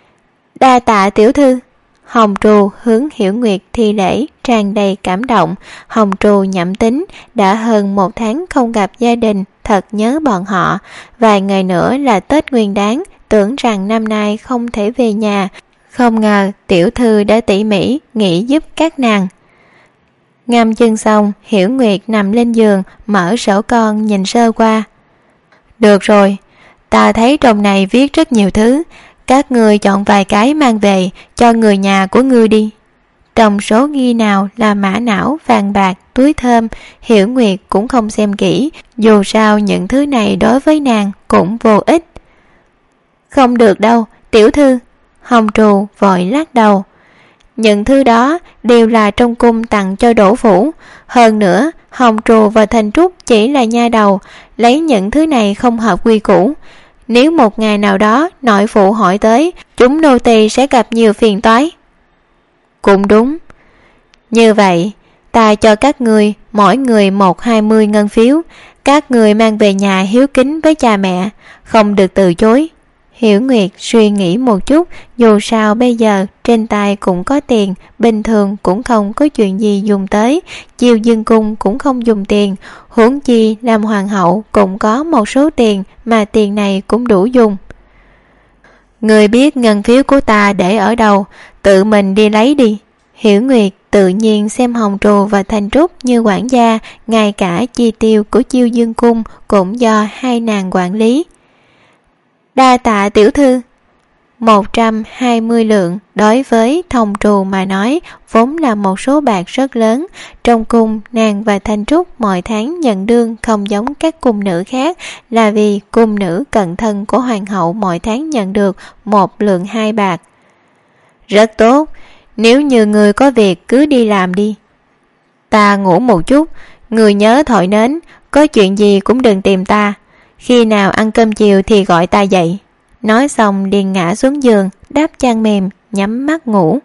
Đa tạ tiểu thư. Hồng Trù hướng Hiểu Nguyệt thi lễ tràn đầy cảm động. Hồng Trù nhẩm tính đã hơn 1 tháng không gặp gia đình, thật nhớ bọn họ. Vài ngày nữa là Tết Nguyên Đán, tưởng rằng năm nay không thể về nhà, không ngờ tiểu thư đã tỉ mỉ nghĩ giúp các nàng. Ngâm chân xong, Hiểu Nguyệt nằm lên giường, mở sổ con nhìn sơ qua. Được rồi, ta thấy trong này viết rất nhiều thứ, các ngươi chọn vài cái mang về cho người nhà của ngươi đi. Trong số ghi nào là mã não, vàng bạc, túi thơm, Hiểu Nguyệt cũng không xem kỹ, dù sao những thứ này đối với nàng cũng vô ích. Không được đâu, tiểu thư. Hồng Trù vội lắc đầu. Những thứ đó đều là trong cung tặng cho Đỗ phủ. Hơn nữa, Hồng Trù và Thanh Trúc chỉ là nha đầu, lấy những thứ này không hợp quy củ. Nếu một ngày nào đó nội phụ hỏi tới, chúng nô tỳ sẽ gặp nhiều phiền toái. Cũng đúng. Như vậy, ta cho các ngươi mỗi người 120 ngân phiếu, các người mang về nhà hiếu kính với cha mẹ, không được từ chối. Hiểu Nguyệt suy nghĩ một chút, dù sao bây giờ trên tay cũng có tiền, bình thường cũng không có chuyện gì dùng tới, Chiêu Dương cung cũng không dùng tiền, huống chi làm hoàng hậu cũng có một số tiền, mà tiền này cũng đủ dùng. Người biết ngân phiếu của ta để ở đâu, tự mình đi lấy đi. Hiểu Nguyệt tự nhiên xem Hồng Trù và Thanh Trúc như quản gia, ngay cả chi tiêu của Chiêu Dương cung cũng do hai nàng quản lý. Đa tạ tiểu thư. 120 lượng đối với Hồng Trù mà nói vốn là một số bạc rất lớn. Trong cung, nàng và Thanh Trúc mỗi tháng nhận lương không giống các cung nữ khác, là vì cung nữ cận thân của hoàng hậu mỗi tháng nhận được 1 lượng 2 bạc. Rất tốt, nếu như người có việc cứ đi làm đi. Ta ngủ một chút, người nhớ thổi nến, có chuyện gì cũng đừng tìm ta. Khi nào ăn cơm chiều thì gọi ta dậy. Nói xong liền ngã xuống giường, đắp chăn mềm, nhắm mắt ngủ.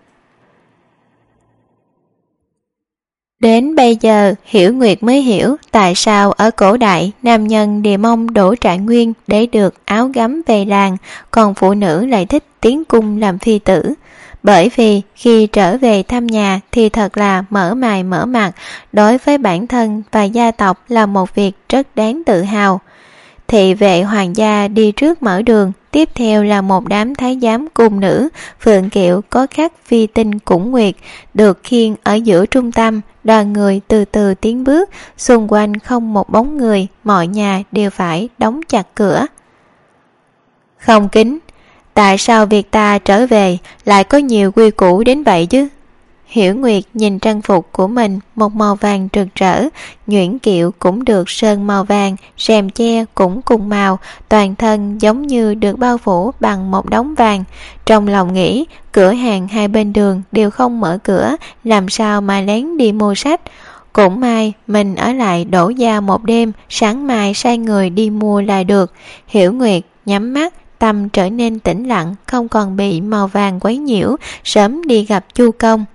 Đến bây giờ Hiểu Nguyệt mới hiểu tại sao ở cổ đại nam nhân đều mong đổ trạng nguyên để được áo gấm về làng, còn phụ nữ lại thích tiến cung làm phi tử. Bởi vì khi trở về thăm nhà thì thật là mở mày mở mặt, đối với bản thân và gia tộc là một việc rất đáng tự hào. Thị vệ hoàng gia đi trước mở đường, tiếp theo là một đám thái giám cung nữ, phượng kiệu có khắc phi tinh cũng nguyệt, được khiêng ở giữa trung tâm, đoàn người từ từ tiến bước, xung quanh không một bóng người, mọi nhà đều phải đóng chặt cửa. Không kính, tại sao việc ta trở về lại có nhiều quy củ đến vậy chứ? Hiểu Nguyệt nhìn trang phục của mình một màu vàng rực rỡ, nhuyễn kiệu cũng được sơn màu vàng, rèm che cũng cùng màu, toàn thân giống như được bao phủ bằng một đống vàng. Trong lòng nghĩ, cửa hàng hai bên đường đều không mở cửa, làm sao mà lén đi mua sách. Cũng may mình ở lại Đỗ gia một đêm, sáng mai sai người đi mua là được. Hiểu Nguyệt nhắm mắt, tâm trở nên tĩnh lặng, không còn bị màu vàng quấy nhiễu, sớm đi gặp Chu Công.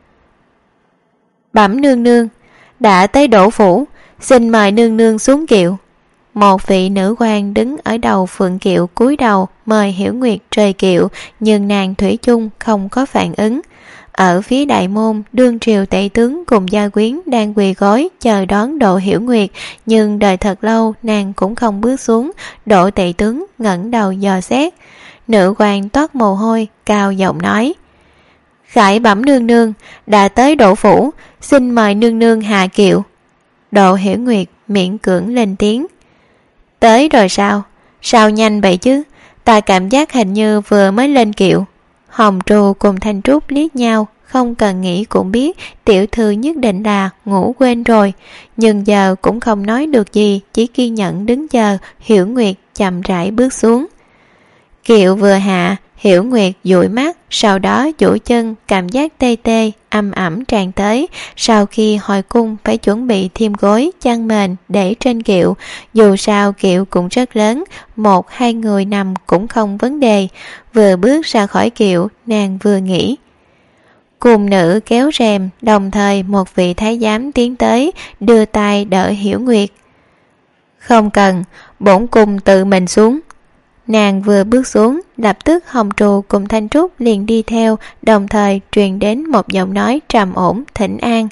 Bẩm nương nương, đã tới Đỗ phủ, xin mời nương nương xuống kiệu. Một vị nữ quan đứng ở đầu phượng kiệu cúi đầu mời Hiểu Nguyệt rời kiệu, nhưng nàng thủy chung không có phản ứng. Ở phía đại môn, đương triều tể tướng cùng gia quyến đang quỳ gối chờ đón Đỗ Hiểu Nguyệt, nhưng đợi thật lâu nàng cũng không bước xuống. Đỗ tể tướng ngẩng đầu dò xét. Nữ quan toát mồ hôi, cao giọng nói: Khải bẩm nương nương, đã tới Đỗ phủ, xin mời nương nương hạ kiệu. Đỗ Hiểu Nguyệt miễn cưỡng lên tiếng: Tới rồi sao? Sao nhanh vậy chứ? Ta cảm giác hình như vừa mới lên kiệu. Hồng Trù cùng Thanh Trúc liếc nhau, không cần nghĩ cũng biết tiểu thư nhất định là ngủ quên rồi, nhưng giờ cũng không nói được gì, chỉ kiên nhẫn đứng chờ. Hiểu Nguyệt chậm rãi bước xuống. Kiệu vừa hạ, Hiểu Nguyệt dụi mắt, sau đó duỗi chân, cảm giác tê tê âm ẩm tràn tới. Sau khi hồi cung phải chuẩn bị thêm gối chăn mền để trên kiệu, dù sao kiệu cũng rất lớn, một hai người nằm cũng không vấn đề. Vừa bước ra khỏi kiệu, nàng vừa nghĩ. Cung nữ kéo rèm, đồng thời một vị thái giám tiến tới, đưa tay đỡ Hiểu Nguyệt. Không cần, bổn cung tự mình xuống. Nàng vừa bước xuống, lập tức Hồng Trù cùng Thanh Trúc liền đi theo, đồng thời truyền đến một giọng nói trầm ổn thỉnh an.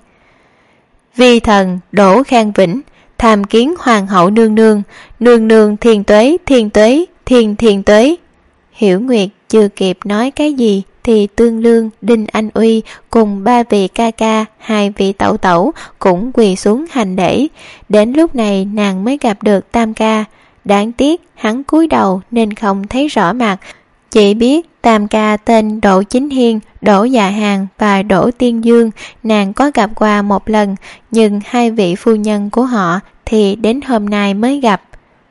Vi thần Đỗ Khang Vĩnh, tham kiến hoàng hậu nương nương, nương nương thiên tuế, thiên tuế, thiên tuế. Hiểu Nguyệt chưa kịp nói cái gì thì Tương Lương, Đinh Anh Uy cùng ba vị ca ca, hai vị tẩu tẩu cũng quỳ xuống hành lễ. Đến lúc này nàng mới gặp được Tam ca. Đáng tiếc hắn cúi đầu nên không thấy rõ mặt, chỉ biết Tam ca tên Đỗ Chính Hiên, Đỗ Dạ Hàn và Đỗ Tiên Dương. Nàng có gặp qua một lần, nhưng hai vị phu nhân của họ thì đến hôm nay mới gặp.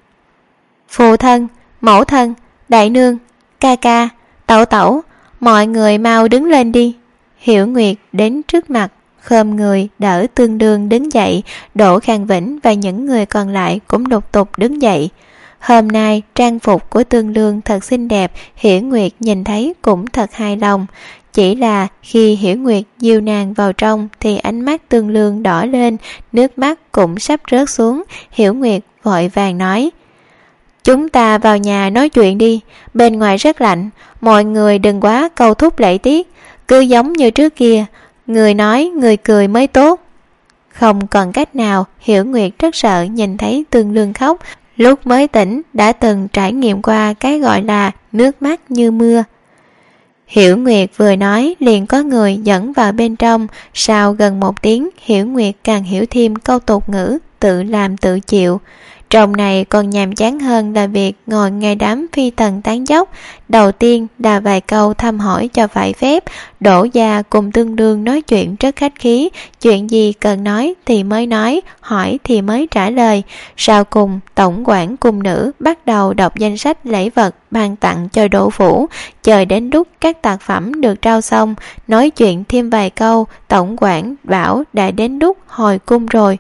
Phụ thân, mẫu thân, đại nương, ca ca, tẩu tẩu, mọi người mau đứng lên đi. Hiểu Nguyệt đến trước mặt, khom người đỡ Tương Đương đứng dậy. Đỗ Khang Vĩnh và những người còn lại cũng lục tục đứng dậy. Hôm nay trang phục của Tương Lương thật xinh đẹp, Hiểu Nguyệt nhìn thấy cũng thật hài lòng. Chỉ là khi Hiểu Nguyệt dìu nàng vào trong thì ánh mắt Tương Lương đỏ lên, nước mắt cũng sắp rớt xuống. Hiểu Nguyệt vội vàng nói: Chúng ta vào nhà nói chuyện đi, bên ngoài rất lạnh, mọi người đừng quá câu thúc lễ tiết, cứ giống như trước kia, người nói người cười mới tốt. Không còn cách nào, Hiểu Nguyệt rất sợ nhìn thấy Tương Lương khóc. Lúc mới tỉnh đã từng trải nghiệm qua cái gọi là nước mắt như mưa. Hiểu Nguyệt vừa nói liền có người dẫn vào bên trong. Sau gần một tiếng, Hiểu Nguyệt càng hiểu thêm câu tục ngữ tự làm tự chịu. Trong này còn nhàm chán hơn là việc ngồi ngay đám phi tần tán dốc. Đầu tiên là vài câu thăm hỏi cho phải phép. Đỗ gia cùng Tương Đương nói chuyện rất khách khí, chuyện gì cần nói thì mới nói, hỏi thì mới trả lời. Sau cùng tổng quản cung nữ bắt đầu đọc danh sách lễ vật ban tặng cho Đỗ phủ. Chờ đến lúc các tạc phẩm được trao xong, nói chuyện thêm vài câu, tổng quản bảo đã đến lúc hồi cung rồi.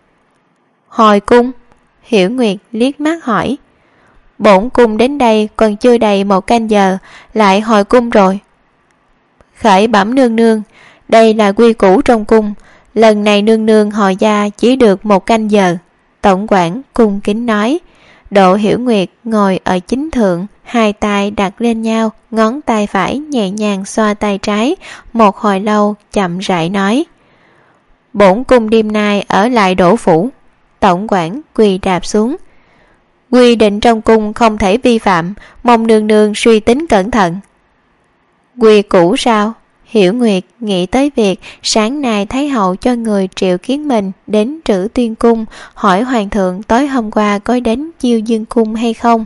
Hồi cung? Hiểu Nguyệt liếc mắt hỏi. Bổn cung đến đây còn chưa đầy 1 canh giờ, lại hồi cung rồi. Khởi bẩm nương nương, đây là quy củ trong cung, lần này nương nương hồi gia chỉ được 1 canh giờ. Tổng quản cung kính nói. Đỗ Hiểu Nguyệt ngồi ở chính thượng, hai tay đặt lên nhau, ngón tay phải nhẹ nhàng xoa tay trái, một hồi lâu chậm rãi nói: Bổn cung đêm nay ở lại Đỗ phủ. Tổng quản quỳ đạp xuống. Quy định trong cung không thể vi phạm, mong nương nương suy tính cẩn thận. Quy củ sao? Hiểu Nguyệt nghĩ tới việc sáng nay Thái hậu cho người triệu kiến mình đến Trữ Tuyên cung, hỏi hoàng thượng tối hôm qua có đến Chiêu Dương cung hay không.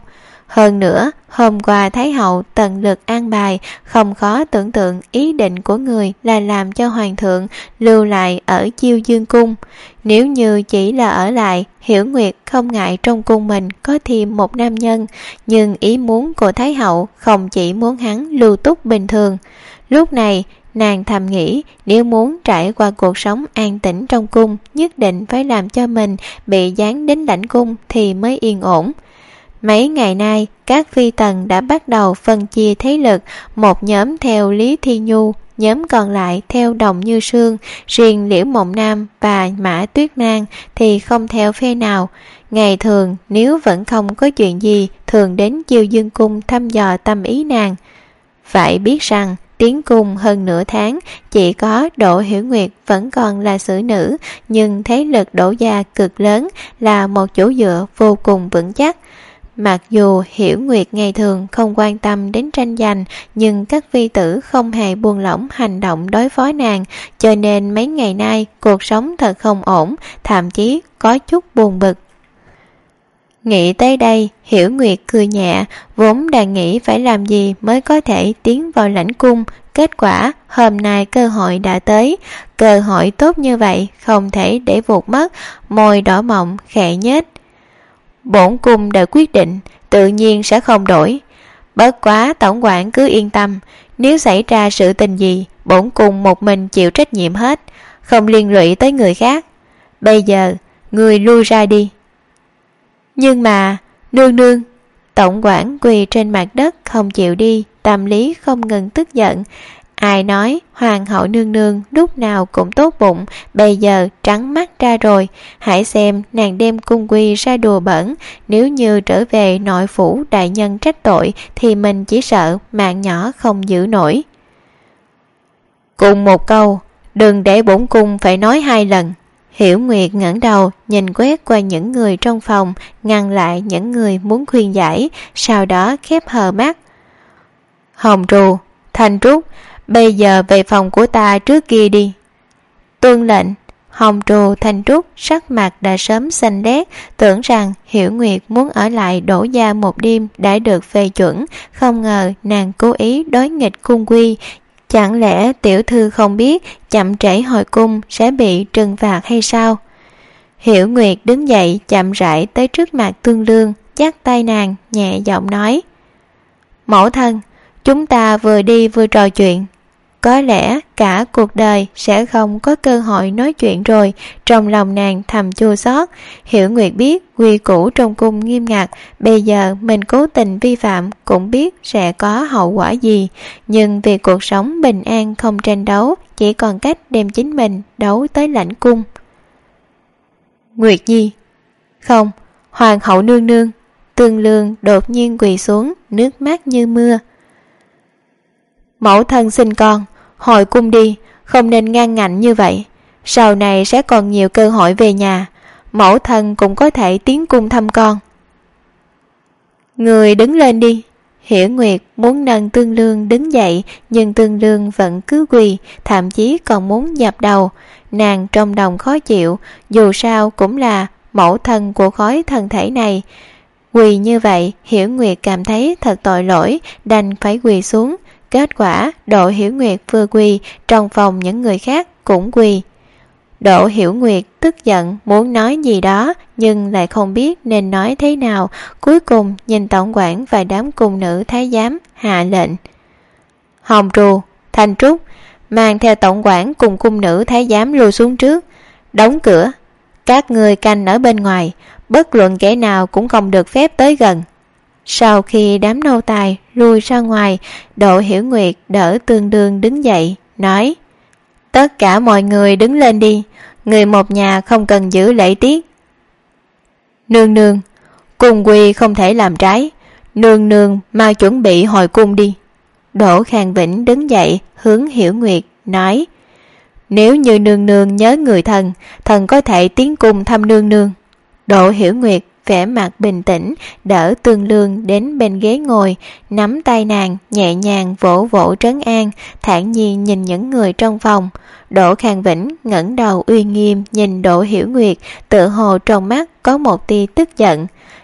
Hơn nữa, hôm qua Thái hậu tận lực an bài, không khó tưởng tượng ý định của người là làm cho hoàng thượng lưu lại ở Chiêu Dương cung. Nếu như chỉ là ở lại, Hiểu Nguyệt không ngại trong cung mình có thêm một nam nhân, nhưng ý muốn của Thái hậu không chỉ muốn hắn lưu túc bình thường. Lúc này, nàng thầm nghĩ nếu muốn trải qua cuộc sống an tĩnh trong cung, nhất định phải làm cho mình bị giáng đến lãnh cung thì mới yên ổn. Mấy ngày nay, các phi tần đã bắt đầu phân chia thế lực, một nhóm theo Lý Thi Nhu, nhóm còn lại theo Đồng Như Sương, riêng Liễu Mộng Nam và Mã Tuyết Nang thì không theo phe nào. Ngày thường nếu vẫn không có chuyện gì, thường đến Chiêu Dương cung thăm dò tâm ý nàng. Phải biết rằng tiến cung hơn nửa tháng, chỉ có Đỗ Hiểu Nguyệt vẫn còn là xử nữ, nhưng thế lực Đỗ gia cực lớn, là một chỗ dựa vô cùng vững chắc. Mặc dù Hiểu Nguyệt ngày thường không quan tâm đến tranh giành, nhưng các phi tử không hề buông lỏng hành động đối phó nàng, cho nên mấy ngày nay cuộc sống thật không ổn, thậm chí có chút buồn bực. Nghĩ tới đây, Hiểu Nguyệt cười nhẹ, vốn đang nghĩ phải làm gì mới có thể tiến vào lãnh cung. Kết quả, hôm nay cơ hội đã tới, cơ hội tốt như vậy, không thể để vụt mất, môi đỏ mọng, khẽ nhếch. Bổn cung đã quyết định, tự nhiên sẽ không đổi. Bất quá tổng quản cứ yên tâm, nếu xảy ra sự tình gì, bổn cung một mình chịu trách nhiệm hết, không liên lụy tới người khác. Bây giờ, người lui ra đi. Nhưng mà, nương nương, tổng quản quỳ trên mặt đất không chịu đi, tâm lý không ngừng tức giận. Ai nói hoàng hậu nương nương lúc nào cũng tốt bụng, bây giờ trắng mắt ra rồi. Hãy xem nàng đem cung quy ra đùa bẩn, nếu như trở về nội phủ đại nhân trách tội thì mình chỉ sợ mạng nhỏ không giữ nổi. Cùng một câu, đừng để bổn cung phải nói hai lần. Hiểu Nguyệt ngẩng đầu nhìn quét qua những người trong phòng, ngăn lại những người muốn khuyên giải, sau đó khép hờ mắt. Hồng Trù, Thanh Trúc, bây giờ về phòng của ta trước kia đi. Tuân lệnh. Hồng Trù, Thanh Trúc sắc mặt đã sớm xanh đét, tưởng rằng Hiểu Nguyệt muốn ở lại Đỗ gia một đêm đã được phê chuẩn, không ngờ nàng cố ý đối nghịch cung quy. Chẳng lẽ tiểu thư không biết chậm trễ hồi cung sẽ bị trừng phạt hay sao? Hiểu Nguyệt đứng dậy chậm rãi tới trước mặt Tương Lương, dắt tay nàng, nhẹ giọng nói: Mẫu thân, chúng ta vừa đi vừa trò chuyện. Có lẽ cả cuộc đời sẽ không có cơ hội nói chuyện rồi. Trong lòng nàng thầm chua xót. Hiểu Nguyệt biết quy củ trong cung nghiêm ngặt, bây giờ mình cố tình vi phạm cũng biết sẽ có hậu quả gì, nhưng vì cuộc sống bình an không tranh đấu, chỉ còn cách đem chính mình đấu tới lãnh cung. Nguyệt Nhi. Không, hoàng hậu nương nương. Tương Lương đột nhiên quỳ xuống, nước mắt như mưa. Mẫu thân xin con hồi cung đi, không nên ngang ngạnh như vậy. Sau này sẽ còn nhiều cơ hội về nhà, mẫu thân cũng có thể tiến cung thăm con. Người đứng lên đi. Hiểu Nguyệt muốn nâng Tương Lương đứng dậy, nhưng Tương Lương vẫn cứ quỳ, thậm chí còn muốn dập đầu. Nàng trong lòng khó chịu, dù sao cũng là mẫu thân của khối thân thể này. Quỳ như vậy, Hiểu Nguyệt cảm thấy thật tội lỗi, đành phải quỳ xuống. Kết quả, Đỗ Hiểu Nguyệt vừa quỳ, trong phòng những người khác cũng quỳ. Đỗ Hiểu Nguyệt tức giận muốn nói gì đó, nhưng lại không biết nên nói thế nào. Cuối cùng nhìn tổng quản và đám cung nữ thái giám hạ lệnh: Hồng Trù, Thanh Trúc, mang theo tổng quản cùng cung nữ thái giám lui xuống trước, đóng cửa. Các người canh ở bên ngoài, bất luận kẻ nào cũng không được phép tới gần. Sau khi đám nô tài lui ra ngoài, Đỗ Hiểu Nguyệt đỡ Tương Lương đứng dậy, nói: Tất cả mọi người đứng lên đi, người một nhà không cần giữ lễ tiết. Nương nương, cung quy không thể làm trái, nương nương mau chuẩn bị hồi cung đi. Đỗ Khang Vĩnh đứng dậy hướng Hiểu Nguyệt nói: Nếu như nương nương nhớ người thần, thần có thể tiến cung thăm nương nương. Đỗ Hiểu Nguyệt vẻ mặt bình tĩnh đỡ Tương Lương đến bên ghế ngồi, nắm tay nàng nhẹ nhàng vỗ vỗ trấn an, thản nhiên nhìn những người trong phòng. Đỗ Khang Vĩnh ngẩng đầu uy nghiêm nhìn Đỗ Hiểu Nguyệt, tựa hồ trong mắt có một tia tức giận.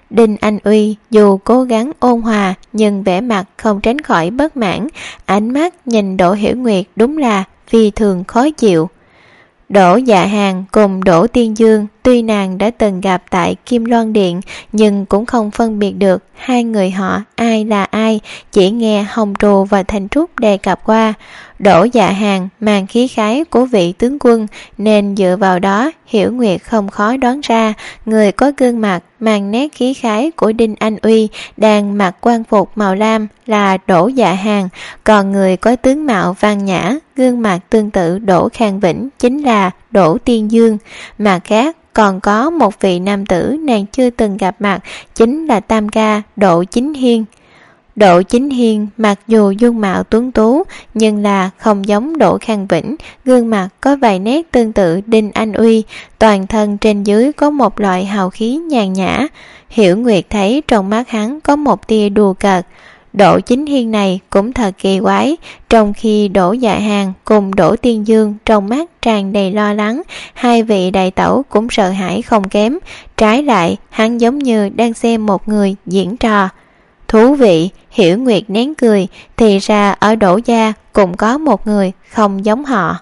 Đinh Anh Uy dù cố gắng ôn hòa nhưng vẻ mặt không tránh khỏi bất mãn, ánh mắt nhìn Đỗ Hiểu Nguyệt đúng là phi thường khó chịu. Đỗ Dạ Hàn cùng Đỗ Tiên Dương tuy nàng đã từng gặp tại Kim Loan Điện nhưng cũng không phân biệt được hai người họ ai là ai, chỉ nghe Hồng Trù và Thành Trúc đề cập qua. Đỗ Dạ Hàn mang khí khái của vị tướng quân nên dựa vào đó Hiểu Nguyệt không khó đoán ra người có gương mặt mang nét khí khái của Đinh Anh Uy đang mặc quan phục màu lam là Đỗ Dạ Hàn, còn người có tướng mạo văn nhã, gương mặt tương tự Đỗ Khang Vĩnh chính là Đỗ Tiên Dương. Mà khác còn có một vị nam tử nàng chưa từng gặp mặt, chính là tam ca Đỗ Chính Hiên. Đỗ Chính Hiên mặc dù dung mạo tuấn tú nhưng là không giống Đỗ Khang Vĩnh, gương mặt có vài nét tương tự Đinh Anh Uy, toàn thân trên dưới có một loại hào khí nhàn nhã. Hiểu Nguyệt thấy trong mắt hắn có một tia đùa cợt. Đỗ Chính Hiên này cũng thật kỳ quái, trong khi Đỗ Dạ Hàn cùng Đỗ Tiên Dương trong mắt tràn đầy lo lắng, hai vị đại tẩu cũng sợ hãi không kém, trái lại hắn giống như đang xem một người diễn trò. Thú vị, Hiểu Nguyệt nén cười, thì ra ở Đỗ gia cũng có một người không giống họ.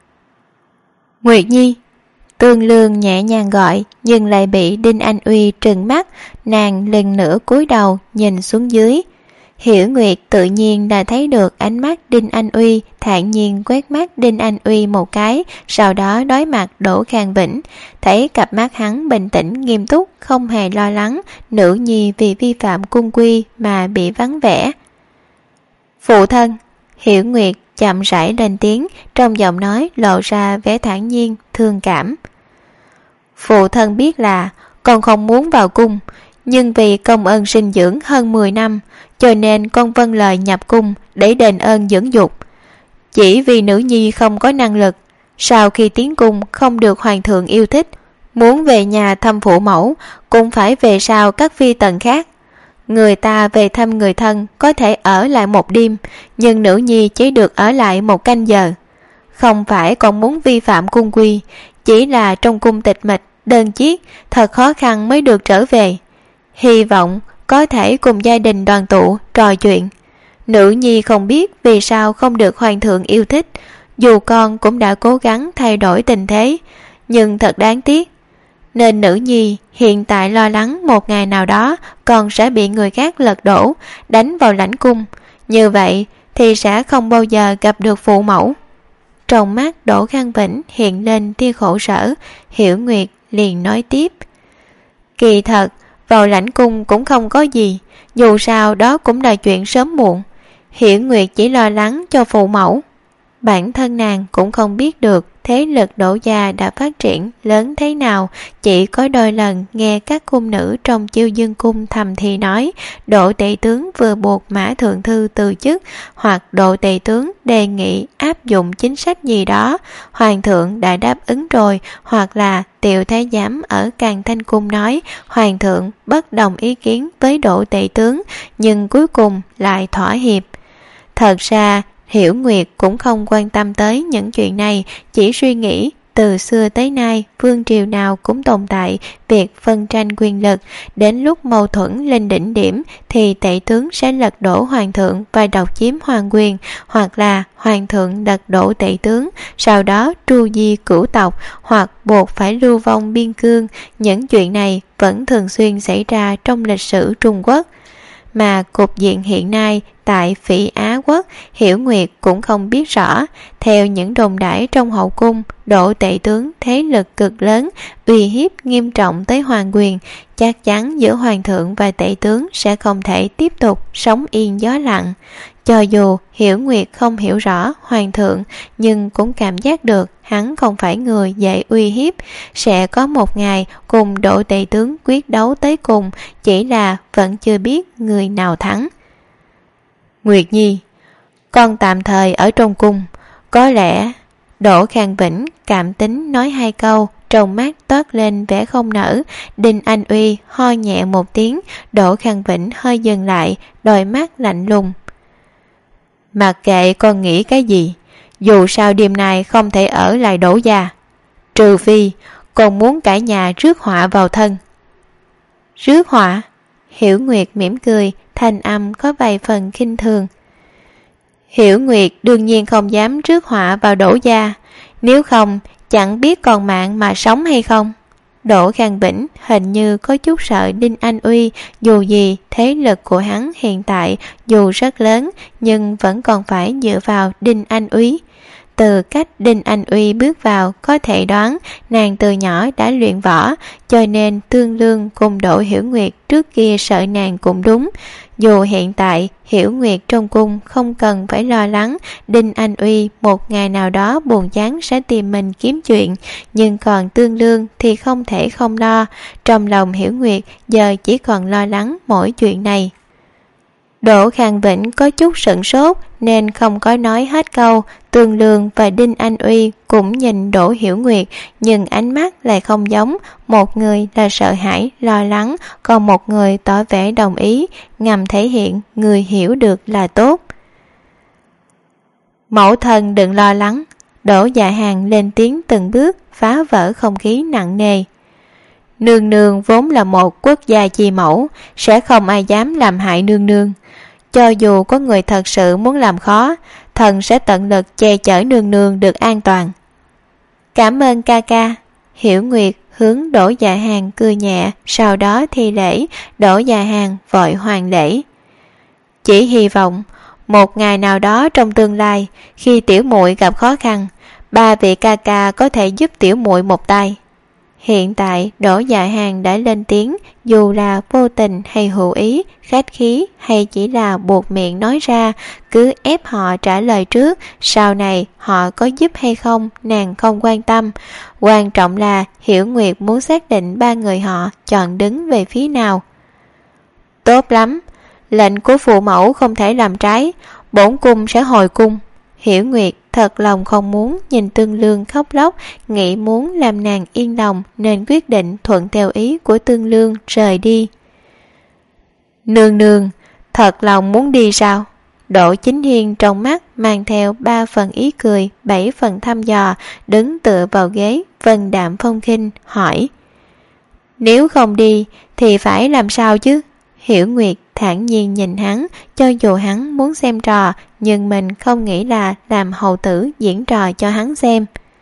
Nguyệt Nhi. Tương Lương nhẹ nhàng gọi nhưng lại bị Đinh Anh Uy trừng mắt, nàng lần nữa cúi đầu nhìn xuống dưới. Hiểu Nguyệt tự nhiên đã thấy được ánh mắt Đinh Anh Uy, thản nhiên quét mắt Đinh Anh Uy một cái, sau đó đối mặt Đỗ Khang Vĩnh, thấy cặp mắt hắn bình tĩnh nghiêm túc, không hề lo lắng nữ nhi vì vi phạm cung quy mà bị vắng vẻ. Phụ thân. Hiểu Nguyệt chậm rãi lên tiếng, trong giọng nói lộ ra vẻ thản nhiên, thương cảm. Phụ thân biết là con không muốn vào cung, nhưng vì công ơn sinh dưỡng hơn 10 năm, cho nên con vâng lời nhập cung để đền ơn dưỡng dục. Chỉ vì nữ nhi không có năng lực, sau khi tiến cung không được hoàng thượng yêu thích, muốn về nhà thăm phụ mẫu cũng phải về sau các phi tần khác. Người ta về thăm người thân có thể ở lại một đêm, nhưng nữ nhi chỉ được ở lại 1 canh giờ. Không phải còn muốn vi phạm cung quy, chỉ là trong cung tịch mịch, đơn chiếc, thật khó khăn mới được trở về. Hy vọng có thể cùng gia đình đoàn tụ, trò chuyện. Nữ nhi không biết vì sao không được hoàng thượng yêu thích, dù con cũng đã cố gắng thay đổi tình thế, nhưng thật đáng tiếc. Nên nữ nhi hiện tại lo lắng một ngày nào đó con sẽ bị người khác lật đổ, đánh vào lãnh cung. Như vậy thì sẽ không bao giờ gặp được phụ mẫu. Trong mắt Đỗ Khang Vĩnh hiện lên tia khổ sở, Hiểu Nguyệt liền nói tiếp. Kỳ thật, vào lãnh cung cũng không có gì, dù sao đó cũng là chuyện sớm muộn. Hiểu Nguyệt chỉ lo lắng cho phụ mẫu. Bản thân nàng cũng không biết được thế lực Đỗ gia đã phát triển lớn thế nào, chỉ có đôi lần nghe các cung nữ trong Chiêu Dương cung thầm thì nói Đỗ tể tướng vừa buộc Mã Thượng Thư từ chức, hoặc Đỗ tể tướng đề nghị áp dụng chính sách gì đó, hoàng thượng đã đáp ứng rồi, hoặc là Tiểu thái giám ở Càn Thanh cung nói hoàng thượng bất đồng ý kiến với Đỗ tể tướng, nhưng cuối cùng lại thỏa hiệp. Thật ra Hiểu Nguyệt cũng không quan tâm tới những chuyện này, chỉ suy nghĩ từ xưa tới nay vương triều nào cũng tồn tại việc phân tranh quyền lực, đến lúc mâu thuẫn lên đỉnh điểm thì tể tướng sẽ lật đổ hoàng thượng và độc chiếm hoàng quyền, hoặc là hoàng thượng lật đổ tể tướng, sau đó tru di cửu tộc, hoặc buộc phải lưu vong biên cương. Những chuyện này vẫn thường xuyên xảy ra trong lịch sử Trung Quốc. Mà cục diện hiện nay tại Phỉ Á Quốc, Hiểu Nguyệt cũng không biết rõ. Theo những đồn đãi trong hậu cung, Đỗ tể tướng thế lực cực lớn, uy hiếp nghiêm trọng tới hoàng quyền, chắc chắn giữa hoàng thượng và tể tướng sẽ không thể tiếp tục sống yên gió lặng. Cho dù Hiểu Nguyệt không hiểu rõ hoàng thượng, nhưng cũng cảm giác được hắn không phải người dễ uy hiếp, sẽ có một ngày cùng Đỗ tể tướng quyết đấu tới cùng, chỉ là vẫn chưa biết người nào thắng. Nguyệt Nhi, con tạm thời ở trong cung, có lẽ. Đỗ Khang Vĩnh cảm tính nói 2 câu, trong mắt toát lên vẻ không nở. Đinh Anh Uy ho nhẹ một tiếng, Đỗ Khang Vĩnh hơi dừng lại, đôi mắt lạnh lùng. Mặc kệ con nghĩ cái gì, dù sao đêm nay không thể ở lại Đỗ gia, trừ phi con muốn cả nhà rước họa vào thân. Rước họa? Hiểu Nguyệt mỉm cười, thanh âm có vài phần khinh thường. Hiểu Nguyệt đương nhiên không dám rước họa vào Đỗ gia, nếu không chẳng biết còn mạng mà sống hay không. Đỗ Khang Vĩnh hình như có chút sợ Đinh Anh Uy, dù gì thế lực của hắn hiện tại dù rất lớn nhưng vẫn còn phải dựa vào Đinh Anh Uy. Từ cách Đinh Anh Uy bước vào có thể đoán nàng từ nhỏ đã luyện võ, cho nên Tương Lương cùng Đỗ Hiểu Nguyệt trước kia sợ nàng cũng đúng. Dù hiện tại Hiểu Nguyệt trong cung không cần phải lo lắng Đinh Anh Uy một ngày nào đó buồn chán sẽ tìm mình kiếm chuyện, nhưng còn Tương Lương thì không thể không lo. Trong lòng Hiểu Nguyệt giờ chỉ còn lo lắng mỗi chuyện này. Đỗ Khang Vĩnh có chút sửng sốt nên không có nói hết câu. Tương Lương và Đinh Anh Uy cũng nhìn Đỗ Hiểu Nguyệt, nhưng ánh mắt lại không giống. Một người là sợ hãi, lo lắng, còn một người tỏ vẻ đồng ý, ngầm thể hiện người hiểu được là tốt. Mẫu thân đừng lo lắng. Đỗ Dạ Hàn lên tiếng từng bước, phá vỡ không khí nặng nề. Nương nương vốn là một quốc gia chi mẫu, sẽ không ai dám làm hại nương nương. Cho dù có người thật sự muốn làm khó, thần sẽ tận lực che chở nương nương được an toàn. Cảm ơn ca ca. Hiểu Nguyệt hướng Đỗ Dạ Hàn cười nhẹ, sau đó thi lễ. Đỗ Dạ Hàn vội hoàn lễ. Chỉ hy vọng một ngày nào đó trong tương lai, khi tiểu muội gặp khó khăn, ba vị ca ca có thể giúp tiểu muội một tay. Hiện tại Đỗ Dạ Hàn đã lên tiếng, dù là vô tình hay hữu ý, khách khí hay chỉ là buộc miệng nói ra, cứ ép họ trả lời trước, sau này họ có giúp hay không nàng không quan tâm. Quan trọng là Hiểu Nguyệt muốn xác định ba người họ chọn đứng về phía nào. Tốt lắm, lệnh của phụ mẫu không thể làm trái, bổn cung sẽ hồi cung. Hiểu Nguyệt thật lòng không muốn nhìn Tương Lương khóc lóc, nghĩ muốn làm nàng yên lòng nên quyết định thuận theo ý của Tương Lương rời đi. Nương nương, thật lòng muốn đi sao? Đỗ Chính Hiên trong mắt mang theo 3 phần ý cười, 7 phần thăm dò, đứng tựa vào ghế, vân đạm phong khinh, hỏi. Nếu không đi thì phải làm sao chứ? Hiểu Nguyệt thản nhiên nhìn hắn, cho dù hắn muốn xem trò, nhưng mình không nghĩ là làm hầu tử diễn trò cho hắn xem.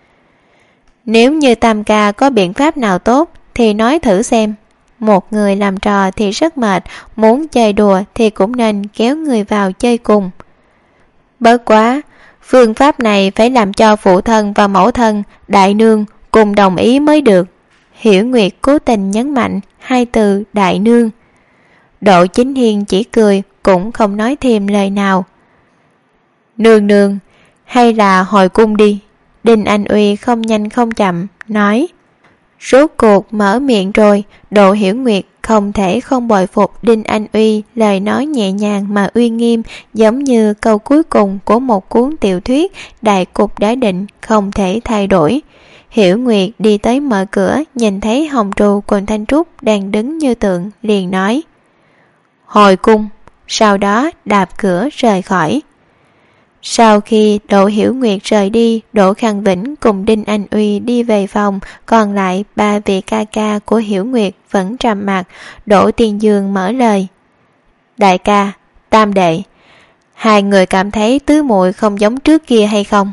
Nếu như Tam ca có biện pháp nào tốt thì nói thử xem. Một người làm trò thì rất mệt, muốn chơi đùa thì cũng nên kéo người vào chơi cùng. Bớt quá, phương pháp này phải làm cho phụ thân và mẫu thân, đại nương cùng đồng ý mới được. Hiểu Nguyệt cố tình nhấn mạnh hai từ đại nương. Đỗ Chính Hiên chỉ cười, cũng không nói thêm lời nào. Nương nương, hay là hồi cung đi. Đinh Anh Uy không nhanh không chậm, nói. Rốt cuộc mở miệng rồi, Đỗ Hiểu Nguyệt không thể không bội phục Đinh Anh Uy lời nói nhẹ nhàng mà uy nghiêm, giống như câu cuối cùng của một cuốn tiểu thuyết, đại cục đã định, không thể thay đổi. Hiểu Nguyệt đi tới mở cửa, nhìn thấy Hồng Trù cùng Thanh Trúc đang đứng như tượng, liền nói. Hồi cung, sau đó đạp cửa rời khỏi. Sau khi Đỗ Hiểu Nguyệt rời đi, Đỗ Khang Vĩnh cùng Đinh Anh Uy đi về phòng, còn lại ba vị ca ca của Hiểu Nguyệt vẫn trầm mặc. Đỗ Tiên Dương mở lời. Đại ca, tam đệ, hai người cảm thấy tứ muội không giống trước kia hay không?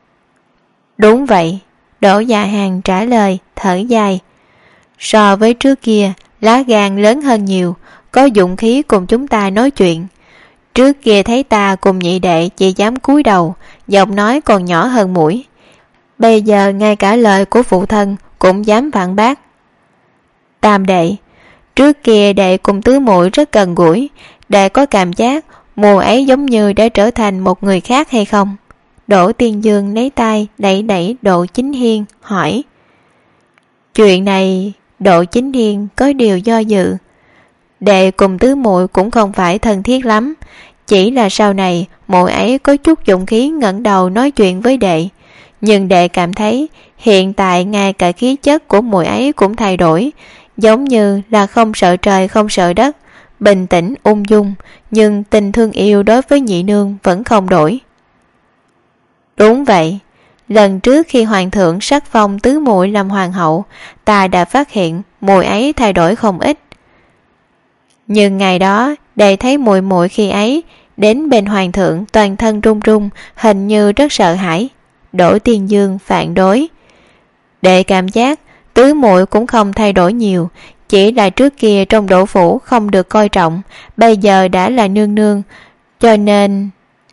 Đúng vậy, Đỗ Dạ Hàn trả lời, thở dài. So với trước kia, lá gan lớn hơn nhiều, có dũng khí cùng chúng ta nói chuyện. Trước kia thấy ta cùng nhị đệ chỉ dám cúi đầu, giọng nói còn nhỏ hơn mũi. Bây giờ ngay cả lời của phụ thân cũng dám phản bác. Tam đệ, trước kia đệ cùng tứ muội rất gần gũi, đệ có cảm giác mùa ấy giống như đã trở thành một người khác hay không? Đỗ Tiên Dương lấy tay đẩy đẩy Đỗ Chính Hiên, hỏi. Chuyện này, Đỗ Chính Hiên có điều do dự. Đệ cùng tứ muội cũng không phải thân thiết lắm, chỉ là sau này muội ấy có chút dũng khí ngẩng đầu nói chuyện với đệ, nhưng đệ cảm thấy hiện tại ngay cả khí chất của muội ấy cũng thay đổi, giống như là không sợ trời không sợ đất, bình tĩnh ung dung, nhưng tình thương yêu đối với nhị nương vẫn không đổi. Đúng vậy, lần trước khi hoàng thượng sắc phong tứ muội làm hoàng hậu, ta đã phát hiện muội ấy thay đổi không ít. Nhưng ngày đó đệ thấy muội muội khi ấy đến bên hoàng thượng toàn thân run run, hình như rất sợ hãi. Đỗ Tiên Dương phản đối: đệ cảm giác tứ muội cũng không thay đổi nhiều, chỉ là trước kia trong Đỗ phủ không được coi trọng, bây giờ đã là nương nương, cho nên...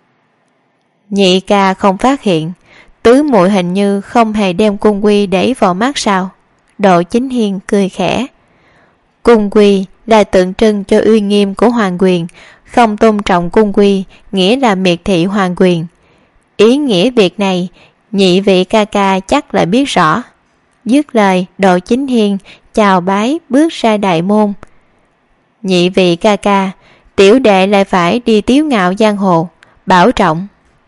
Nhị ca không phát hiện tứ muội hình như không hề đem cung quy để vào mắt sao? Đỗ Chính Hiên cười khẽ: cung quy là tượng trưng cho uy nghiêm của hoàng quyền, không tôn trọng cung quy nghĩa là miệt thị hoàng quyền. Ý nghĩa việc này nhị vị ca ca chắc là biết rõ. Dứt lời, Đỗ Chính Hiên chào bái bước ra đại môn. Nhị vị ca ca, tiểu đệ lại phải đi tiếu ngạo giang hồ, bảo trọng.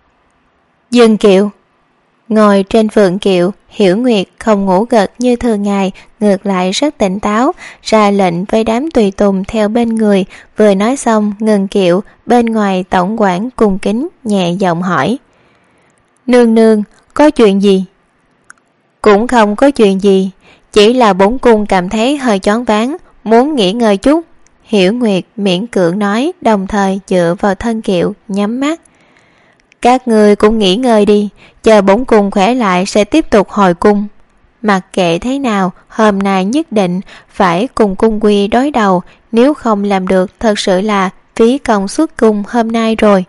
Dương Kiệu. Ngồi trên phượng kiệu, Hiểu Nguyệt không ngủ gật như thường ngày, ngược lại rất tỉnh táo, ra lệnh với đám tùy tùng theo bên người. Vừa nói xong ngừng kiệu, bên ngoài tổng quản cung kính nhẹ giọng hỏi: nương nương, có chuyện gì? Cũng không có chuyện gì, chỉ là bổn cung cảm thấy hơi choáng váng, muốn nghỉ ngơi chút. Hiểu Nguyệt miễn cưỡng nói, đồng thời dựa vào thân kiệu nhắm mắt. Các người cũng nghỉ ngơi đi, chờ bổn cung khỏe lại sẽ tiếp tục hồi cung. Mặc kệ thế nào, hôm nay nhất định phải cùng cung quy đối đầu, nếu không làm được thật sự là phí công xuất cung hôm nay rồi.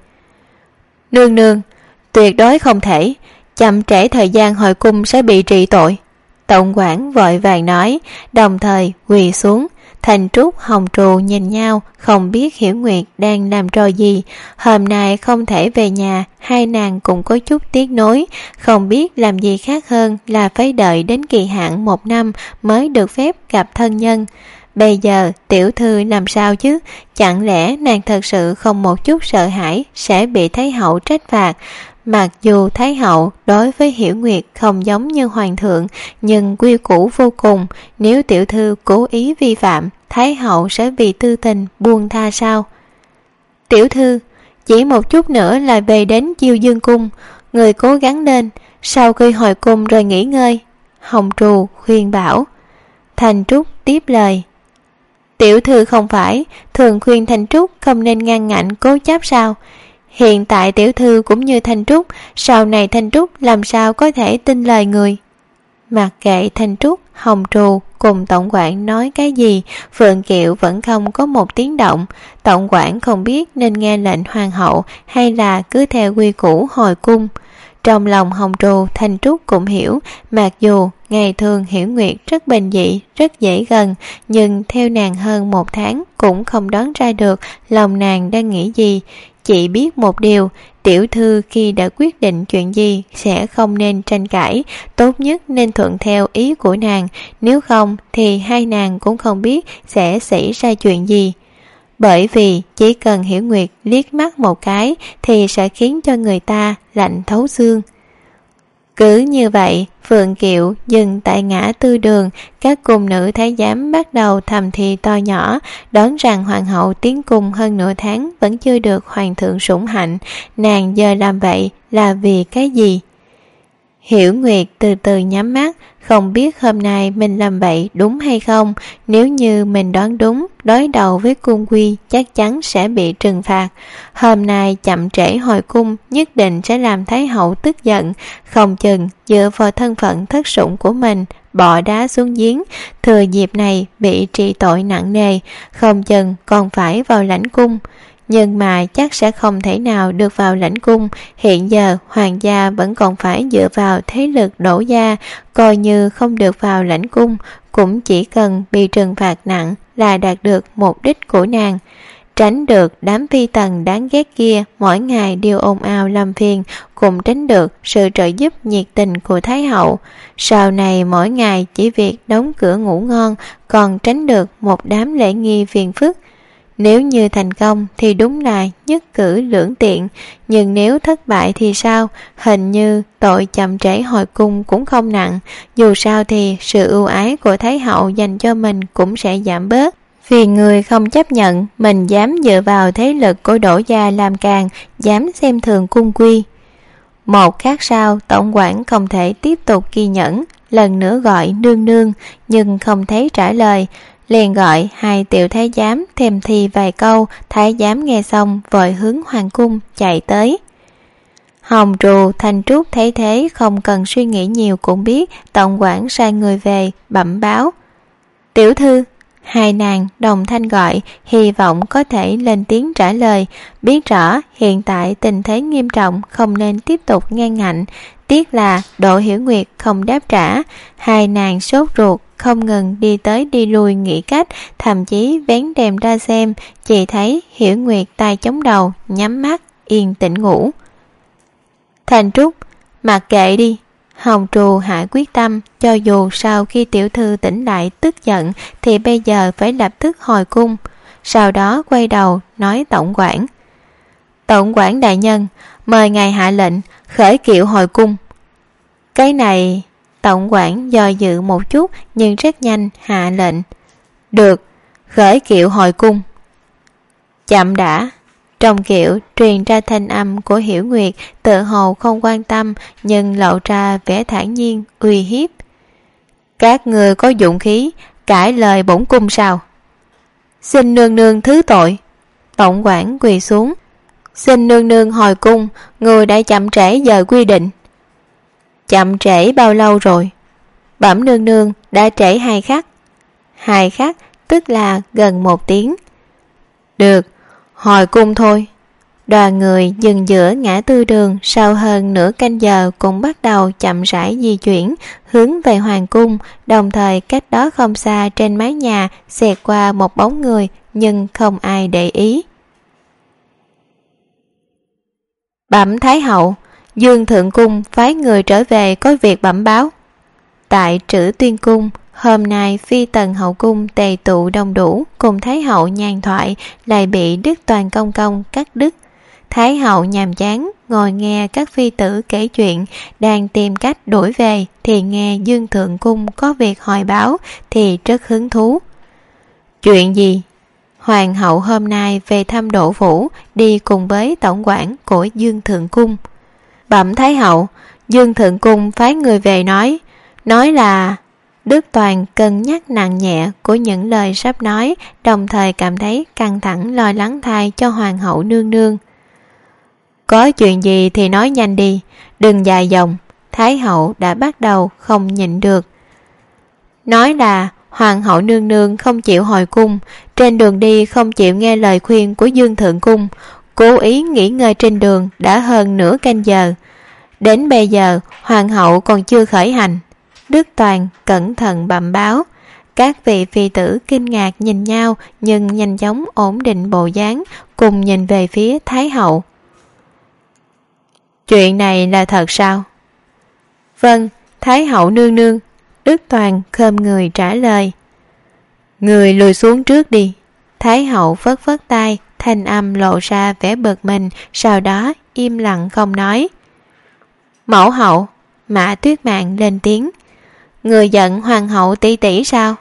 Nương nương, tuyệt đối không thể, chậm trễ thời gian hồi cung sẽ bị trị tội. Tổng quản vội vàng nói, đồng thời quỳ xuống. Thành Trúc, Hồng Trù nhìn nhau, không biết Hiểu Nguyệt đang làm trò gì. Hôm nay không thể về nhà, hai nàng cũng có chút tiếc nối, không biết làm gì khác hơn là phải đợi đến kỳ hạn 1 năm mới được phép gặp thân nhân. Bây giờ tiểu thư làm sao chứ? Chẳng lẽ nàng thật sự không một chút sợ hãi sẽ bị Thái hậu trách phạt? Mặc dù Thái hậu đối với Hiểu Nguyệt không giống như hoàng thượng, nhưng quy củ vô cùng, nếu tiểu thư cố ý vi phạm, Thái hậu sẽ vì tư tình buông tha sao? Tiểu thư, chỉ một chút nữa là về đến Chiêu Dương cung, người cố gắng lên, sau khi hồi cung rồi nghỉ ngơi. Hồng Trù khuyên bảo. Thành Trúc tiếp lời. Tiểu thư không phải thường khuyên Thành Trúc không nên ngang ngạnh cố chấp sao? Hiện tại tiểu thư cũng như Thanh Trúc, sau này Thanh Trúc làm sao có thể tin lời người? Mặc kệ Thanh Trúc, Hồng Trù cùng tổng quản nói cái gì, Phượng Kiệu vẫn không có một tiếng động. Tổng quản không biết nên nghe lệnh hoàng hậu hay là cứ theo quy củ hồi cung. Trong lòng Hồng Trù, Thanh Trúc cũng hiểu, mặc dù ngày thường Hiểu Nguyệt rất bình dị, rất dễ gần, nhưng theo nàng hơn 1 tháng cũng không đoán ra được lòng nàng đang nghĩ gì. Chỉ biết một điều, tiểu thư khi đã quyết định chuyện gì sẽ không nên tranh cãi, tốt nhất nên thuận theo ý của nàng, nếu không thì hai nàng cũng không biết sẽ xảy ra chuyện gì. Bởi vì chỉ cần Hiểu Nguyệt liếc mắt một cái thì sẽ khiến cho người ta lạnh thấu xương. Cứ như vậy, Phượng Kiệu dừng tại ngã tư đường, các cung nữ thái giám bắt đầu thầm thì to nhỏ, đoán rằng hoàng hậu tiến cung hơn nửa tháng vẫn chưa được hoàng thượng sủng hạnh, nàng giờ làm vậy là vì cái gì? Hiểu Nguyệt từ từ nhắm mắt, không biết hôm nay mình làm vậy đúng hay không. Nếu như mình đoán đúng, đối đầu với cung quy chắc chắn sẽ bị trừng phạt. Hôm nay chậm trễ hồi cung nhất định sẽ làm Thái hậu tức giận, không chừng dựa vào thân phận thất sủng của mình bỏ đá xuống giếng, thừa dịp này bị trị tội nặng nề, không chừng còn phải vào lãnh cung. Nhưng mà chắc sẽ không thể nào được vào lãnh cung. Hiện giờ hoàng gia vẫn còn phải dựa vào thế lực Đỗ gia, coi như không được vào lãnh cung cũng chỉ cần bị trừng phạt nặng là đạt được mục đích của nàng. Tránh được đám phi tần đáng ghét kia mỗi ngày đều ồn ào làm phiền, cũng tránh được sự trợ giúp nhiệt tình của Thái hậu. Sau này mỗi ngày chỉ việc đóng cửa ngủ ngon, còn tránh được một đám lễ nghi phiền phức. Nếu như thành công thì đúng là nhất cử lưỡng tiện, nhưng nếu thất bại thì sao? Hình như tội chậm trễ hồi cung cũng không nặng, dù sao thì sự ưu ái của Thái hậu dành cho mình cũng sẽ giảm bớt. Vì người không chấp nhận mình dám dựa vào thế lực của Đỗ gia làm càng, dám xem thường cung quy. Một khắc sau, tổng quản không thể tiếp tục kiên nhẫn, lần nữa gọi nương nương nhưng không thấy trả lời. liền gọi hai tiểu thái giám thêm thi vài câu. Thái giám nghe xong vội hướng hoàng cung chạy tới. Hồng Trù, Thanh Trúc thấy thế không cần suy nghĩ nhiều cũng biết tổng quản sai người về bẩm báo. Tiểu thư. Hai nàng đồng thanh gọi, hy vọng có thể lên tiếng trả lời. Biết rõ hiện tại tình thế nghiêm trọng, không nên tiếp tục ngang ngạnh. Tiếc là Đỗ Hiểu Nguyệt không đáp trả. Hai nàng sốt ruột không ngừng đi tới đi lui nghĩ cách, thậm chí vén rèm ra xem, chỉ thấy Hiểu Nguyệt tay chống đầu, nhắm mắt yên tĩnh ngủ. Thanh Trúc, mặc kệ đi. Hồng Trù hạ quyết tâm, cho dù sau khi tiểu thư tỉnh lại tức giận thì bây giờ phải lập tức hồi cung. Sau đó quay đầu nói tổng quản. Tổng quản đại nhân, mời ngài hạ lệnh khởi kiệu hồi cung. Cái này... Tổng quản do dự một chút nhưng rất nhanh hạ lệnh. Được, khởi kiệu hồi cung. Chậm đã. Trong kiệu truyền ra thanh âm của Hiểu Nguyệt, tự hồ không quan tâm nhưng lộ ra vẻ thản nhiên uy hiếp. Các người có dũng khí cãi lời bổn cung sao? Xin nương nương thứ tội. Tổng quản quỳ xuống. Xin nương nương hồi cung, người đã chậm trễ giờ quy định. Chậm trễ bao lâu rồi? Bẩm nương nương đã trễ 2 khắc. 2 khắc tức là gần 1 tiếng. Được, hồi cung thôi. Đoàn người dừng giữa ngã tư đường, sau hơn nửa canh giờ cũng bắt đầu chậm rãi di chuyển hướng về hoàng cung. Đồng thời cách đó không xa trên mái nhà xẹt qua một bóng người, nhưng không ai để ý. Bẩm Thái hậu, Dương Thượng Cung phái người trở về có việc bẩm báo. Tại Trữ Tuyên Cung, hôm nay phi tần hậu cung tề tụ đông đủ, cùng Thái hậu nhàn thoại lại bị Đức Toàn công công cắt đứt. Thái hậu nhàm chán ngồi nghe các phi tử kể chuyện, đang tìm cách đuổi về thì nghe Dương Thượng Cung có việc hồi báo thì rất hứng thú. Chuyện gì? Hoàng hậu hôm nay về thăm Đỗ Phủ, đi cùng với tổng quản của Dương Thượng Cung. Bẩm Thái hậu, Dương Thượng Cung phái người về nói là... Đức Toàn cân nhắc nặng nhẹ của những lời sắp nói, đồng thời cảm thấy căng thẳng lo lắng thay cho hoàng hậu nương nương. Có chuyện gì thì nói nhanh đi, đừng dài dòng. Thái hậu đã bắt đầu không nhịn được. Nói là hoàng hậu nương nương không chịu hồi cung, trên đường đi không chịu nghe lời khuyên của Dương Thượng Cung, cố ý nghỉ ngơi trên đường đã hơn nửa canh giờ. Đến bây giờ hoàng hậu còn chưa khởi hành. Đức Toàn cẩn thận bẩm báo. Các vị phi tử kinh ngạc nhìn nhau nhưng nhanh chóng ổn định bộ dáng, cùng nhìn về phía Thái hậu. Chuyện này là thật sao? Vâng, Thái hậu nương nương. Đức Toàn khom người trả lời. Người lùi xuống trước đi. Thái hậu phất phất tay, thanh âm lộ ra vẻ bực mình, sau đó im lặng không nói. Mẫu hậu. Mã Tuyết Mạn lên tiếng. Người giận hoàng hậu tỷ tỷ sao?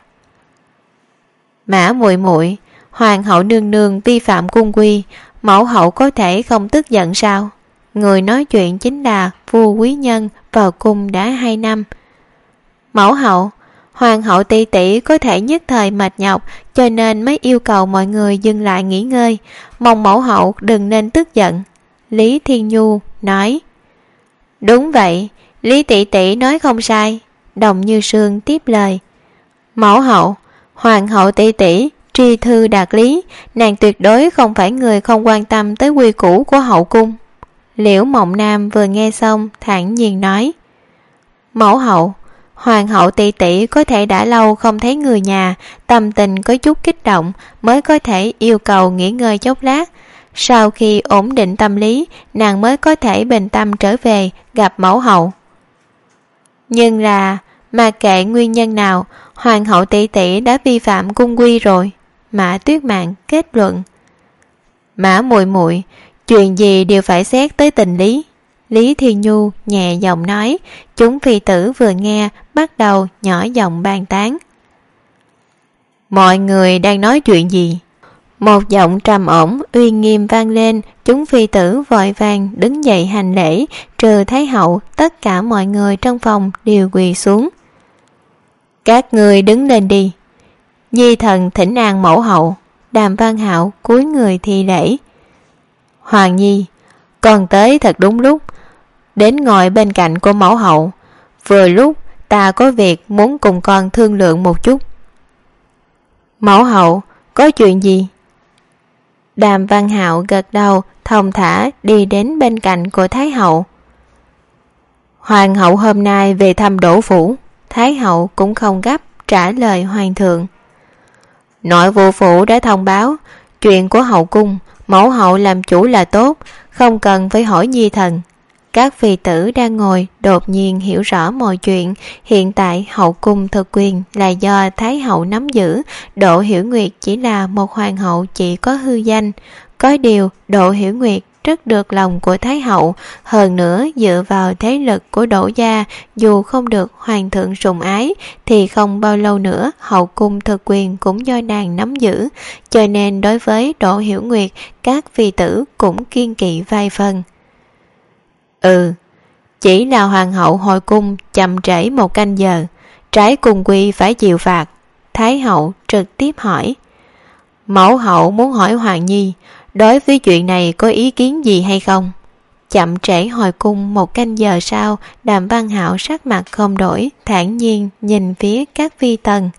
Mã muội muội, hoàng hậu nương nương vi phạm cung quy, mẫu hậu có thể không tức giận sao? Người nói chuyện chính là vua quý nhân, vào cung đã 2 năm. Mẫu hậu, hoàng hậu tỷ tỷ có thể nhất thời mệt nhọc, cho nên mới yêu cầu mọi người dừng lại nghỉ ngơi, mong mẫu hậu đừng nên tức giận. Lý Thiên Nhu nói. Đúng vậy, Lý tỷ tỷ nói không sai. Đồng Như Sương tiếp lời. Mẫu hậu, hoàng hậu tỷ tỷ tri thư đạt lý, nàng tuyệt đối không phải người không quan tâm tới quy củ của hậu cung. Liễu Mộng Nam vừa nghe xong thản nhiên nói. Mẫu hậu, hoàng hậu tỷ tỷ có thể đã lâu không thấy người nhà, tâm tình có chút kích động, mới có thể yêu cầu nghỉ ngơi chốc lát. Sau khi ổn định tâm lý, nàng mới có thể bình tâm trở về gặp mẫu hậu. Nhưng là mà kệ nguyên nhân nào, hoàng hậu tỷ tỷ đã vi phạm cung quy rồi. Mã Tuyết Mạn kết luận. Mã muội muội, chuyện gì đều phải xét tới tình lý. Lý Thiên Nhu nhẹ giọng nói. Chúng phi tử vừa nghe bắt đầu nhỏ giọng bàn tán. Mọi người đang nói chuyện gì? Một giọng trầm ổn uy nghiêm vang lên. Chúng phi tử vội vàng đứng dậy hành lễ, trừ Thái hậu, tất cả mọi người trong phòng đều quỳ xuống. Các người đứng lên đi. Di thần thỉnh an mẫu hậu. Đàm Văn Hạo cúi người thi lễ. Hoàng nhi, con tới thật đúng lúc, đến ngồi bên cạnh của mẫu hậu. Vừa lúc ta có việc muốn cùng con thương lượng một chút. Mẫu hậu, có chuyện gì? Đàm Văn Hạo gật đầu, thong thả đi đến bên cạnh của Thái hậu. Hoàng hậu hôm nay về thăm Đỗ phủ. Thái hậu cũng không gấp trả lời hoàng thượng. Nội vụ phủ đã thông báo chuyện của hậu cung, mẫu hậu làm chủ là tốt, không cần phải hỏi nhi thần. Các phi tử đang ngồi đột nhiên hiểu rõ mọi chuyện. Hiện tại hậu cung thực quyền là do Thái hậu nắm giữ. Đỗ Hiểu Nguyệt chỉ là một hoàng hậu chỉ có hư danh. Có điều Đỗ Hiểu Nguyệt rất được lòng của Thái hậu. Hơn nữa dựa vào thế lực của Đỗ gia, dù không được hoàng thượng sủng ái thì không bao lâu nữa hậu cung thực quyền cũng do nàng nắm giữ. Cho nên đối với Đỗ Hiểu Nguyệt, các phi tử cũng kiêng kỵ vài phần. Chỉ là hoàng hậu hồi cung chậm trễ 1 canh giờ, trái cung quy phải chịu phạt. Thái hậu trực tiếp hỏi. Mẫu hậu muốn hỏi hoàng nhi, đối với chuyện này có ý kiến gì hay không? Chậm trễ hồi cung 1 canh giờ sau, Đàm Văn Hạo sắc mặt không đổi, thản nhiên nhìn phía các phi tần.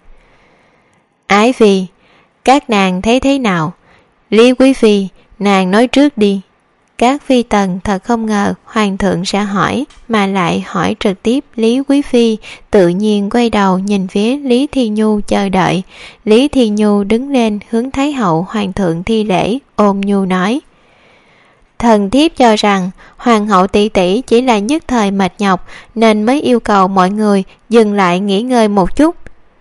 Ái phi, các nàng thấy thế nào? Lý quý phi, nàng nói trước đi. Các phi tần thật không ngờ hoàng thượng sẽ hỏi, mà lại hỏi trực tiếp Lý quý phi, tự nhiên quay đầu nhìn phía Lý Thiên Nhu chờ đợi. Lý Thiên Nhu đứng lên hướng Thái hậu hoàng thượng thi lễ, ôm nhu nói. Thần thiếp cho rằng hoàng hậu tỷ tỷ chỉ là nhất thời mệt nhọc nên mới yêu cầu mọi người dừng lại nghỉ ngơi một chút.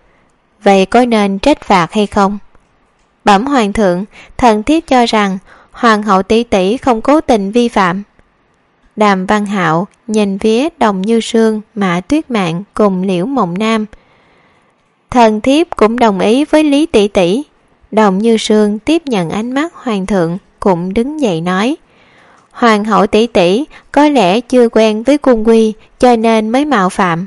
Vậy có nên trách phạt hay không? Bẩm hoàng thượng, thần thiếp cho rằng hoàng hậu tỷ tỷ không cố tình vi phạm. Đàm Văn Hạo nhìn phía Đồng Như Sương, Mã Tuyết Mạn cùng Liễu Mộng Nam. Thần thiếp cũng đồng ý với Lý tỷ tỷ. Đồng Như Sương tiếp nhận ánh mắt hoàng thượng, cũng đứng dậy nói. Hoàng hậu tỷ tỷ có lẽ chưa quen với cung quy cho nên mới mạo phạm.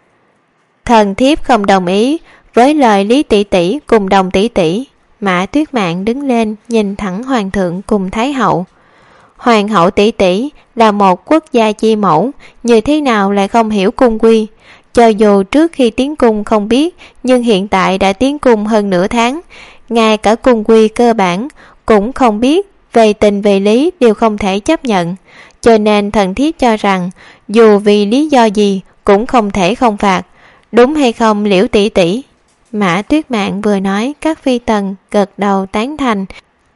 Thần thiếp không đồng ý với lời Lý tỷ tỷ cùng Đồng tỷ tỷ. Mã Tuyết Mạn đứng lên nhìn thẳng hoàng thượng cùng Thái hậu. Hoàng hậu tỷ tỷ là một quốc gia chi mẫu, như thế nào lại không hiểu cung quy? Cho dù trước khi tiến cung không biết, nhưng hiện tại đã tiến cung hơn nửa tháng, ngay cả cung quy cơ bản cũng không biết, về tình về lý đều không thể chấp nhận. Cho nên thần thiếp cho rằng dù vì lý do gì cũng không thể không phạt. Đúng hay không Liễu tỷ tỷ? Mã Tuyết Mạn vừa nói, các phi tần gật đầu tán thành.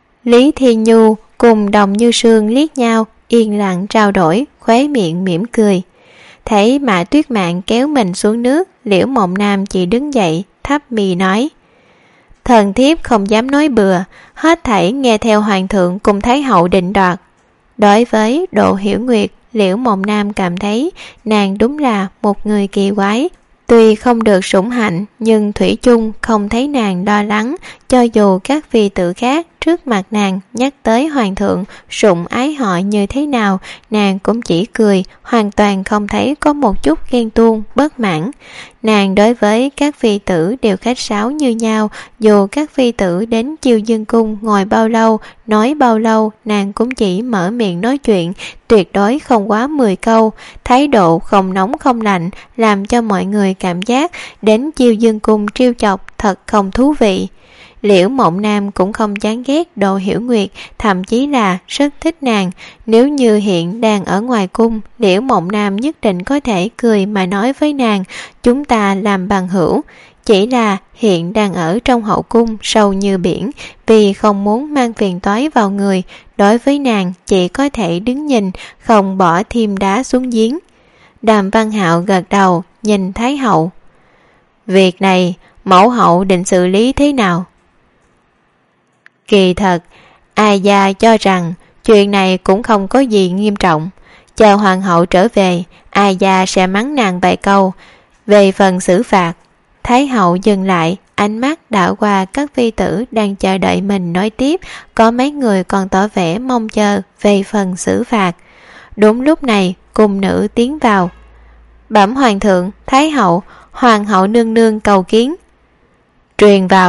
Lý Thiên Nhu cùng Đồng Như Sương liếc nhau, yên lặng trao đổi, khóe miệng mỉm cười. Thấy Mã Tuyết Mạn kéo mình xuống nước, Liễu Mộng Nam chỉ đứng dậy, thấp mi nói. Thần thiếp không dám nói bừa, hết thảy nghe theo hoàng thượng cùng Thái hậu định đoạt. Đối với Đỗ Hiểu Nguyệt, Liễu Mộng Nam cảm thấy nàng đúng là một người kỳ quái. Tuy không được sủng hạnh nhưng thủy chung không thấy nàng lo lắng. Cho dù các phi tử khác trước mặt nàng nhắc tới hoàng thượng sủng ái họ như thế nào, nàng cũng chỉ cười, hoàn toàn không thấy có một chút ghen tuông bất mãn. Nàng đối với các phi tử đều khách sáo như nhau, dù các phi tử đến Chiêu Dương cung ngồi bao lâu, nói bao lâu, nàng cũng chỉ mở miệng nói chuyện, tuyệt đối không quá 10 câu, thái độ không nóng không lạnh, làm cho mọi người cảm giác đến Chiêu Dương cung trêu chọc thật không thú vị. Liễu Mộng Nam cũng không chán ghét Đỗ Hiểu Nguyệt, thậm chí là rất thích nàng. Nếu như hiện đang ở ngoài cung, Liễu Mộng Nam nhất định có thể cười mà nói với nàng, chúng ta làm bằng hữu. Chỉ là hiện đang ở trong hậu cung sâu như biển, vì không muốn mang phiền toái vào người, đối với nàng chỉ có thể đứng nhìn, không bỏ thêm đá xuống giếng. Đàm Văn Hạo gật đầu, nhìn Thái hậu. Việc này, mẫu hậu định xử lý thế nào? Kỳ thật, ai gia cho rằng chuyện này cũng không có gì nghiêm trọng. Chờ hoàng hậu trở về, ai gia sẽ mắng nàng vài câu. Về phần xử phạt, Thái hậu dừng lại, ánh mắt đảo qua các phi tử đang chờ đợi mình nói tiếp, có mấy người còn tỏ vẻ mong chờ về phần xử phạt. Đúng lúc này, cung nữ tiến vào. Bẩm hoàng thượng, Thái hậu, hoàng hậu nương nương cầu kiến. Truyền vào.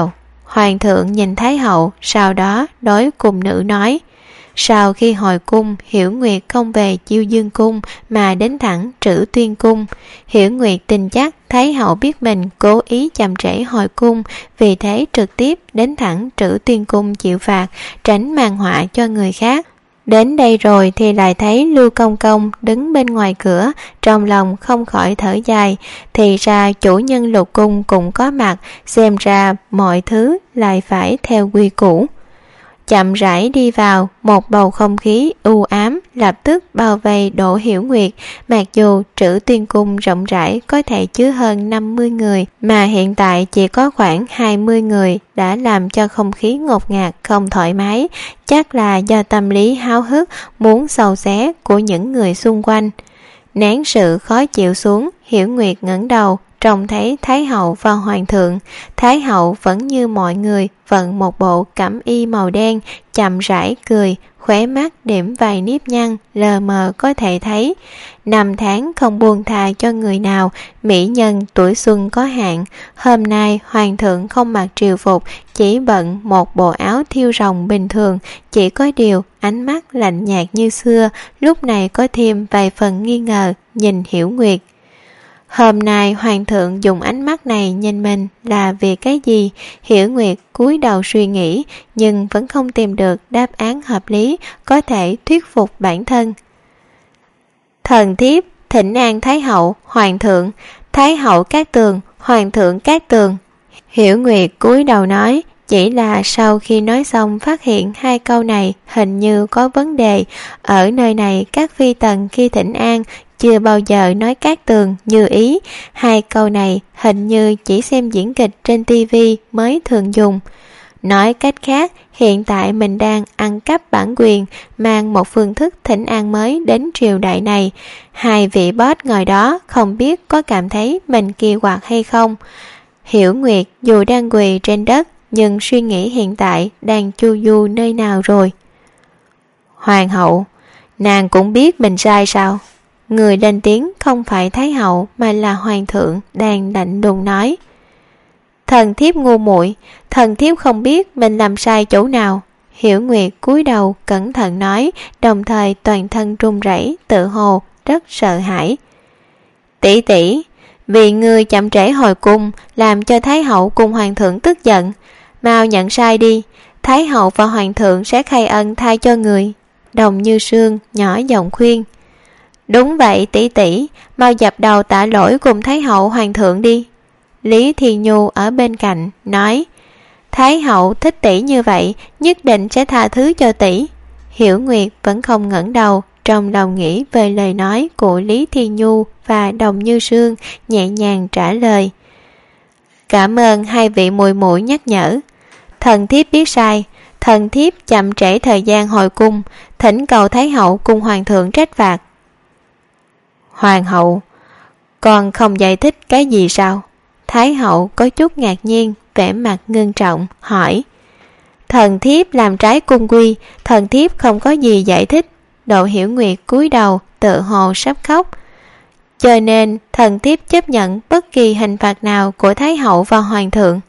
Hoàng thượng nhìn Thái hậu, sau đó đối cung nữ nói: sau khi hồi cung, Hiểu Nguyệt không về Chiêu Dương cung mà đến thẳng Trữ Tuyên cung. Hiểu Nguyệt tin chắc Thái hậu biết mình cố ý chậm trễ hồi cung, vì thế trực tiếp đến thẳng Trữ Tuyên cung chịu phạt, tránh mang họa cho người khác. Đến đây rồi thì lại thấy Lưu Công Công đứng bên ngoài cửa, trong lòng không khỏi thở dài. Thì ra chủ nhân Lục cung cũng có mặt, xem ra mọi thứ lại phải theo quy củ. Chậm rãi đi vào, một bầu không khí u ám lập tức bao vây Đỗ Hiểu Nguyệt. Mặc dù Trữ Tuyên cung rộng rãi có thể chứa hơn 50 người, mà hiện tại chỉ có khoảng 20 người, đã làm cho không khí ngột ngạt không thoải mái, chắc là do tâm lý háo hức muốn xâu xé của những người xung quanh. Nén sự khó chịu xuống, Hiểu Nguyệt ngẩng đầu, trông thấy Thái hậu và Hoàng thượng. Thái hậu vẫn như mọi người, vận một bộ cẩm y màu đen, chậm rãi cười, khóe mắt điểm vài nếp nhăn lờ mờ có thể thấy. 5 tháng không buông tha cho người nào, mỹ nhân tuổi xuân có hạn. Hôm nay Hoàng thượng không mặc triều phục, chỉ bận một bộ áo thiêu rồng bình thường, chỉ có điều ánh mắt lạnh nhạt như xưa, lúc này có thêm vài phần nghi ngờ nhìn Hiểu Nguyệt. Hôm nay Hoàng thượng dùng ánh mắt này nhìn mình là vì cái gì? Hiểu Nguyệt cúi đầu suy nghĩ, nhưng vẫn không tìm được đáp án hợp lý có thể thuyết phục bản thân. Thần thiếp thỉnh an Thái hậu, Hoàng thượng. Thái hậu Cát Tường, Hoàng thượng Cát Tường. Hiểu Nguyệt cúi đầu nói, chỉ là sau khi nói xong phát hiện hai câu này hình như có vấn đề. Ở nơi này các phi tần khi thỉnh an chưa bao giờ nói Cát Tường như ý. Hai câu này hình như chỉ xem diễn kịch trên TV mới thường dùng. Nói cách khác, hiện tại mình đang ăn cắp bản quyền, mang một phương thức thỉnh an mới đến triều đại này. Hai vị boss ngồi đó không biết có cảm thấy mình kỳ quặc hay không. Hiểu Nguyệt dù đang quỳ trên đất, nhưng suy nghĩ hiện tại đang chu du nơi nào rồi. Hoàng hậu, nàng cũng biết mình sai sao? Người lên tiếng không phải Thái hậu mà là Hoàng thượng đang lạnh lùng nói. Thần thiếp ngu muội, thần thiếp không biết mình làm sai chỗ nào. Hiểu Nguyệt cúi đầu cẩn thận nói, đồng thời toàn thân run rẩy, tự hồ rất sợ hãi. Tỷ tỷ, vì ngươi chậm trễ hồi cung làm cho Thái hậu cùng Hoàng thượng tức giận, mau nhận sai đi, Thái hậu và Hoàng thượng sẽ khai ân tha cho người. Đồng Như Sương nhỏ giọng khuyên. Đúng vậy tỷ tỷ, mau dập đầu tạ lỗi cùng Thái hậu Hoàng thượng đi. Lý Thi Nhu ở bên cạnh nói, Thái hậu thích tỷ như vậy, nhất định sẽ tha thứ cho tỷ. Hiểu Nguyệt vẫn không ngẩng đầu, trong lòng nghĩ về lời nói của Lý Thi Nhu và Đồng Như Sương, nhẹ nhàng trả lời. Cảm ơn hai vị muội muội nhắc nhở. Thần thiếp biết sai, thần thiếp chậm trễ thời gian hồi cung, thỉnh cầu Thái hậu cùng Hoàng thượng trách phạt. Hoàng hậu, còn không giải thích cái gì sao? Thái hậu có chút ngạc nhiên, vẻ mặt ngưng trọng, hỏi. Thần thiếp làm trái cung quy, thần thiếp không có gì giải thích. Đỗ Hiểu Nguyệt cúi đầu, tự hồ sắp khóc. Cho nên thần thiếp chấp nhận bất kỳ hình phạt nào của Thái hậu và Hoàng thượng.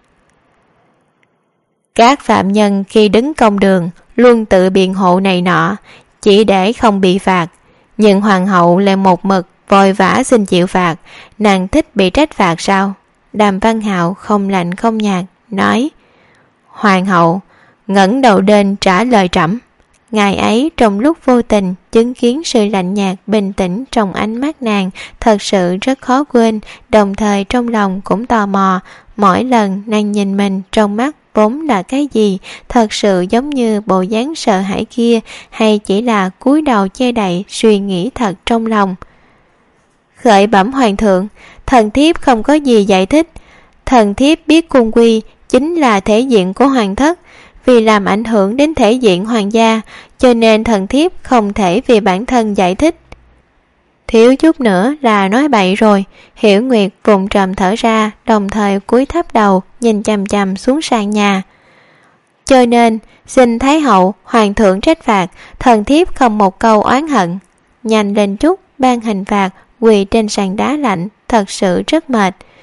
Các phạm nhân khi đứng công đường luôn tự biện hộ này nọ, chỉ để không bị phạt. Nhưng Hoàng hậu lại một mực vội vã xin chịu phạt, nàng thích bị trách phạt sao? Đàm Văn Hạo không lạnh không nhạt nói. Hoàng hậu ngẩng đầu lên trả lời trẫm. Ngày ấy trong lúc vô tình chứng kiến sự lạnh nhạt bình tĩnh trong ánh mắt nàng, thật sự rất khó quên, đồng thời trong lòng cũng tò mò. Mỗi lần nàng nhìn mình trong mắt vốn là cái gì, thật sự giống như bộ dáng sợ hãi kia, hay chỉ là cúi đầu che đậy suy nghĩ thật trong lòng. Khởi bẩm Hoàng thượng, thần thiếp không có gì giải thích. Thần thiếp biết cung quy chính là thể diện của hoàng thất, vì làm ảnh hưởng đến thể diện hoàng gia, cho nên thần thiếp không thể vì bản thân giải thích. Thiếu chút nữa là nói bậy rồi. Hiểu Nguyệt vùng trầm thở ra, đồng thời cúi thấp đầu nhìn chằm chằm xuống sàn nhà. Cho nên xin Thái hậu Hoàng thượng trách phạt, thần thiếp không một câu oán hận. Nhanh lên chút ban hình phạt, quỳ trên sàn đá lạnh, thật sự rất mệt.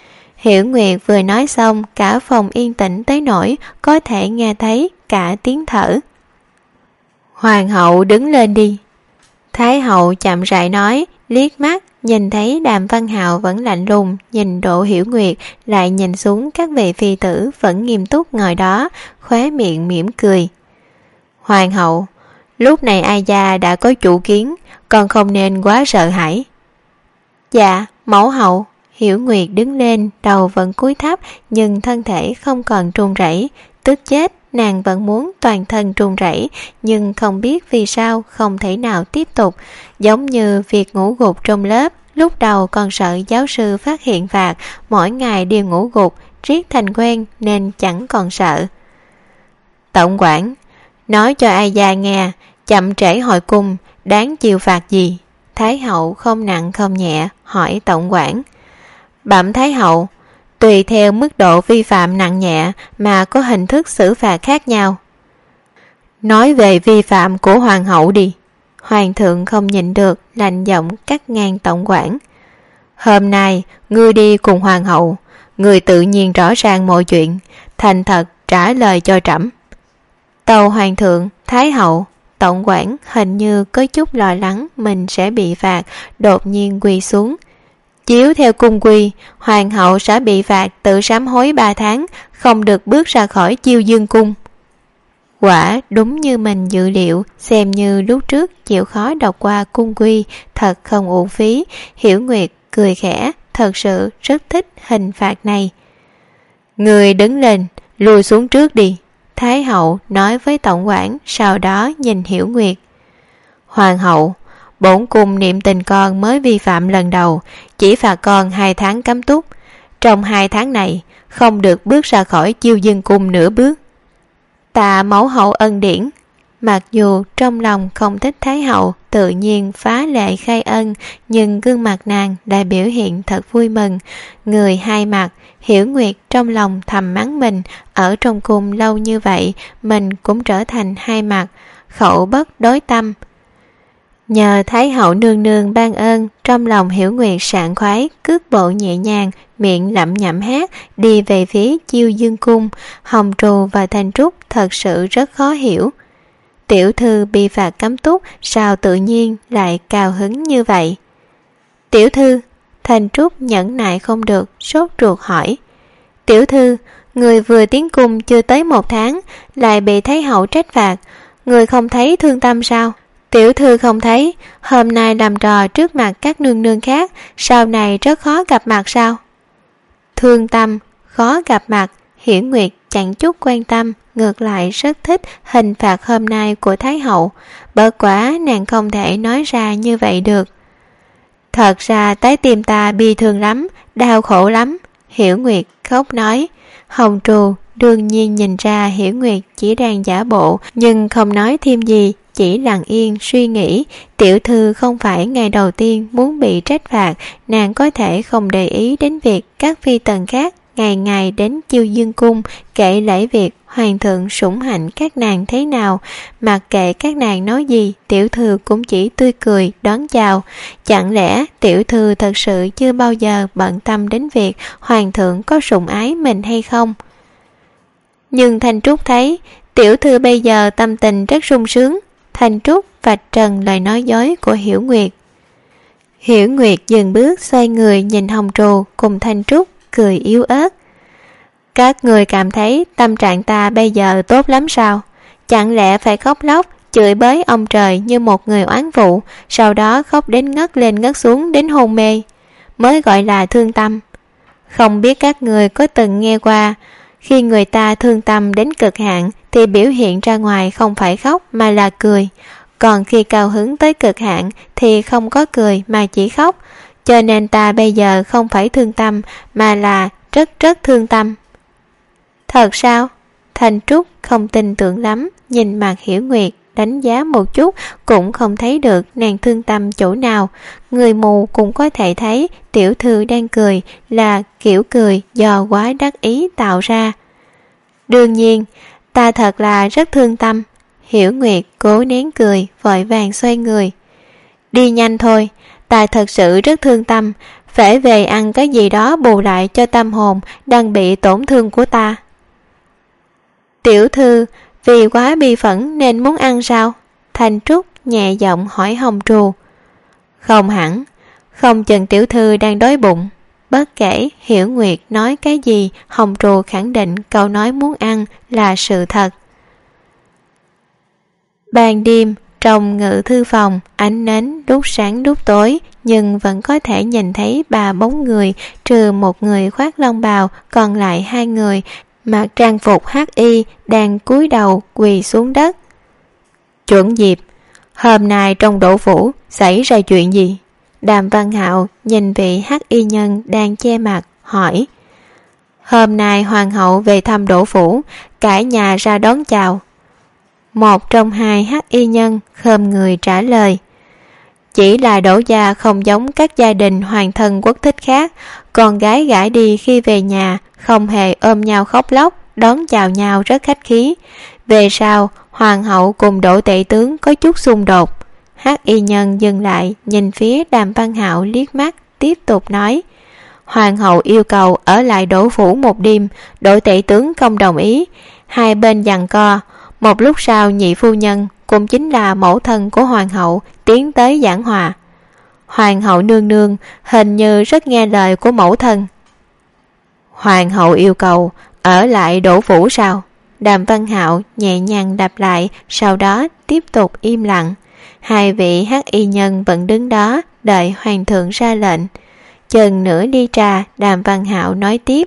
Hiểu Nguyệt vừa nói xong, cả phòng yên tĩnh tới nỗi có thể nghe thấy cả tiếng thở. Hoàng hậu đứng lên đi. Thái hậu chậm rãi nói, liếc mắt nhìn thấy Đàm Văn Hạo vẫn lạnh lùng nhìn Đỗ Hiểu Nguyệt, lại nhìn xuống các vị phi tử vẫn nghiêm túc ngồi đó, khóe miệng mỉm cười. Hoàng hậu, lúc này ai gia đã có chủ kiến, còn không nên quá sợ hãi. Dạ, mẫu hậu. Hiểu Nguyệt đứng lên, đầu vẫn cúi thấp nhưng thân thể không còn run rẩy. Tức chết, nàng vẫn muốn toàn thân run rẩy, nhưng không biết vì sao không thể nào tiếp tục. Giống như việc ngủ gục trong lớp, lúc đầu còn sợ giáo sư phát hiện phạt, mỗi ngày đều ngủ gục, riết thành quen nên chẳng còn sợ. Tổng quản, nói cho ai gia nghe, chậm trễ hồi cung, đáng chịu phạt gì? Thái hậu không nặng không nhẹ hỏi tổng quản. Bẩm Thái hậu, tùy theo mức độ vi phạm nặng nhẹ mà có hình thức xử phạt khác nhau. Nói về vi phạm của hoàng hậu đi. Hoàng thượng không nhịn được, lạnh giọng cắt ngang tổng quản. Hôm nay ngươi đi cùng hoàng hậu, ngươi tự nhiên rõ ràng mọi chuyện, thành thật trả lời cho trẫm. Tâu hoàng thượng, Thái hậu. Tổng quản hình như có chút lo lắng mình sẽ bị phạt, đột nhiên quỳ xuống. Chiếu theo cung quy, hoàng hậu sẽ bị phạt tự sám hối 3 tháng, không được bước ra khỏi Chiêu Dương cung. Quả đúng như mình dự liệu, xem như lúc trước chịu khó đọc qua cung quy, thật không uổng phí. Hiểu Nguyệt cười khẽ, thật sự rất thích hình phạt này. Người đứng lên, lùi xuống trước đi. Thái hậu nói với tổng quản, sau đó nhìn Hiểu Nguyệt. Hoàng hậu, bổn cung niệm tình con mới vi phạm lần đầu, chỉ phạt con 2 tháng cấm túc. Trong 2 tháng này, không được bước ra khỏi Chiêu Dương cung nửa bước. Tạ mẫu hậu ân điển. Mặc dù trong lòng không thích Thái hậu tự nhiên phá lệ khai ân, nhưng gương mặt nàng lại biểu hiện thật vui mừng. Người hai mặt, Hiểu Nguyệt trong lòng thầm mắng mình, ở trong cung lâu như vậy mình cũng trở thành hai mặt, khẩu bất đối tâm. Nhờ Thái hậu nương nương ban ơn, trong lòng Hiểu Nguyệt sảng khoái, cước bộ nhẹ nhàng, miệng lẩm nhẩm hát, đi về phía Chiêu Dương cung. Hồng Trù và Thanh Trúc thật sự rất khó hiểu. Tiểu thư bị phạt cấm túc, sao tự nhiên lại cao hứng như vậy? Tiểu thư, Thanh Trúc nhẫn nại không được, sốt ruột hỏi. Tiểu thư, người vừa tiến cung chưa tới 1 tháng, lại bị Thái hậu trách phạt, người không thấy thương tâm sao? Tiểu thư không thấy, hôm nay làm trò trước mặt các nương nương khác, sau này rất khó gặp mặt sao? Thương tâm, khó gặp mặt, Hiểu Nguyệt chẳng chút quan tâm, ngược lại rất thích hình phạt hôm nay của Thái hậu, bất quá nàng không thể nói ra như vậy được. Thật ra trái tim ta bi thương lắm, đau khổ lắm, Hiểu Nguyệt khóc nói. Hồng Trù đương nhiên nhìn ra Hiểu Nguyệt chỉ đang giả bộ, nhưng không nói thêm gì, chỉ lặng yên suy nghĩ. Tiểu thư không phải ngày đầu tiên muốn bị trách phạt, nàng có thể không để ý đến việc các phi tần khác ngày ngày đến Chiêu Dương cung kể lễ việc hoàng thượng sủng hạnh các nàng thế nào. Mặc kệ các nàng nói gì, tiểu thư cũng chỉ tươi cười đón chào. Chẳng lẽ tiểu thư thật sự chưa bao giờ bận tâm đến việc hoàng thượng có sủng ái mình hay không? Nhưng Thanh Trúc thấy tiểu thư bây giờ tâm tình rất sung sướng. Thanh Trúc vạch trần lời nói dối của Hiểu Nguyệt. Hiểu Nguyệt dừng bước xoay người nhìn Hồng Trù cùng Thanh Trúc, cười yếu ớt. Các người cảm thấy tâm trạng ta bây giờ tốt lắm sao? Chẳng lẽ phải khóc lóc, chửi bới ông trời như một người oán vụ, sau đó khóc đến ngất lên ngất xuống đến hôn mê, mới gọi là thương tâm? Không biết các người có từng nghe qua, khi người ta thương tâm đến cực hạn thì biểu hiện ra ngoài không phải khóc mà là cười, còn khi cao hứng tới cực hạn thì không có cười mà chỉ khóc. Cho nên ta bây giờ không phải thương tâm mà là rất thương tâm. Thật sao? Thanh Trúc không tin tưởng lắm, nhìn mặt Hiểu Nguyệt đánh giá một chút cũng không thấy được nàng thương tâm chỗ nào. Người mù cũng có thể thấy tiểu thư đang cười là kiểu cười do quá đắc ý tạo ra. Đương nhiên, ta thật là rất thương tâm. Hiểu Nguyệt cố nén cười, vội vàng xoay người. Đi nhanh thôi, ta thật sự rất thương tâm, phải về ăn cái gì đó bù lại cho tâm hồn đang bị tổn thương của ta. Tiểu thư vì quá bi phẫn nên muốn ăn sao? Thanh Trúc nhẹ giọng hỏi Hồng Trù. Không hẳn, không chừng tiểu thư đang đói bụng. Bất kể Hiểu Nguyệt nói cái gì, Hồng Trù khẳng định câu nói muốn ăn là sự thật. Ban đêm trong ngự thư phòng, ánh nến lúc sáng lúc tối, nhưng vẫn có thể nhìn thấy 3 bóng người, trừ một người khoác long bào, còn lại 2 người mặc trang phục hắc y đang cúi đầu quỳ xuống đất. Chuẩn Diệp, hôm nay trong Đỗ phủ xảy ra chuyện gì? Đàm Văn Hạo nhìn vị hắc y nhân đang che mặt hỏi. Hôm nay hoàng hậu về thăm Đỗ phủ, cả nhà ra đón chào. Một trong 2 hắc y nhân khom người trả lời. Chỉ là Đỗ gia không giống các gia đình hoàng thân quốc thích khác, con gái gả đi khi về nhà không hề ôm nhau khóc lóc, đón chào nhau rất khách khí. Về sau hoàng hậu cùng Đỗ tể tướng có chút xung đột. Hắc y nhân dừng lại nhìn phía Đàm Văn Hạo liếc mắt, tiếp tục nói. Hoàng hậu yêu cầu ở lại Đỗ phủ một đêm, Đỗ tể tướng không đồng ý, hai bên giằng co. Một lúc sau nhị phu nhân, cũng chính là mẫu thân của hoàng hậu, tiến tới giảng hòa. Hoàng hậu nương nương hình như rất nghe lời của mẫu thân. Hoàng hậu yêu cầu ở lại Đỗ phủ sao? Đàm Văn Hạo nhẹ nhàng đáp lại, sau đó tiếp tục im lặng. 2 vị hắc y nhân vẫn đứng đó đợi hoàng thượng ra lệnh. Chừng nửa ly trà, Đàm Văn Hạo nói tiếp.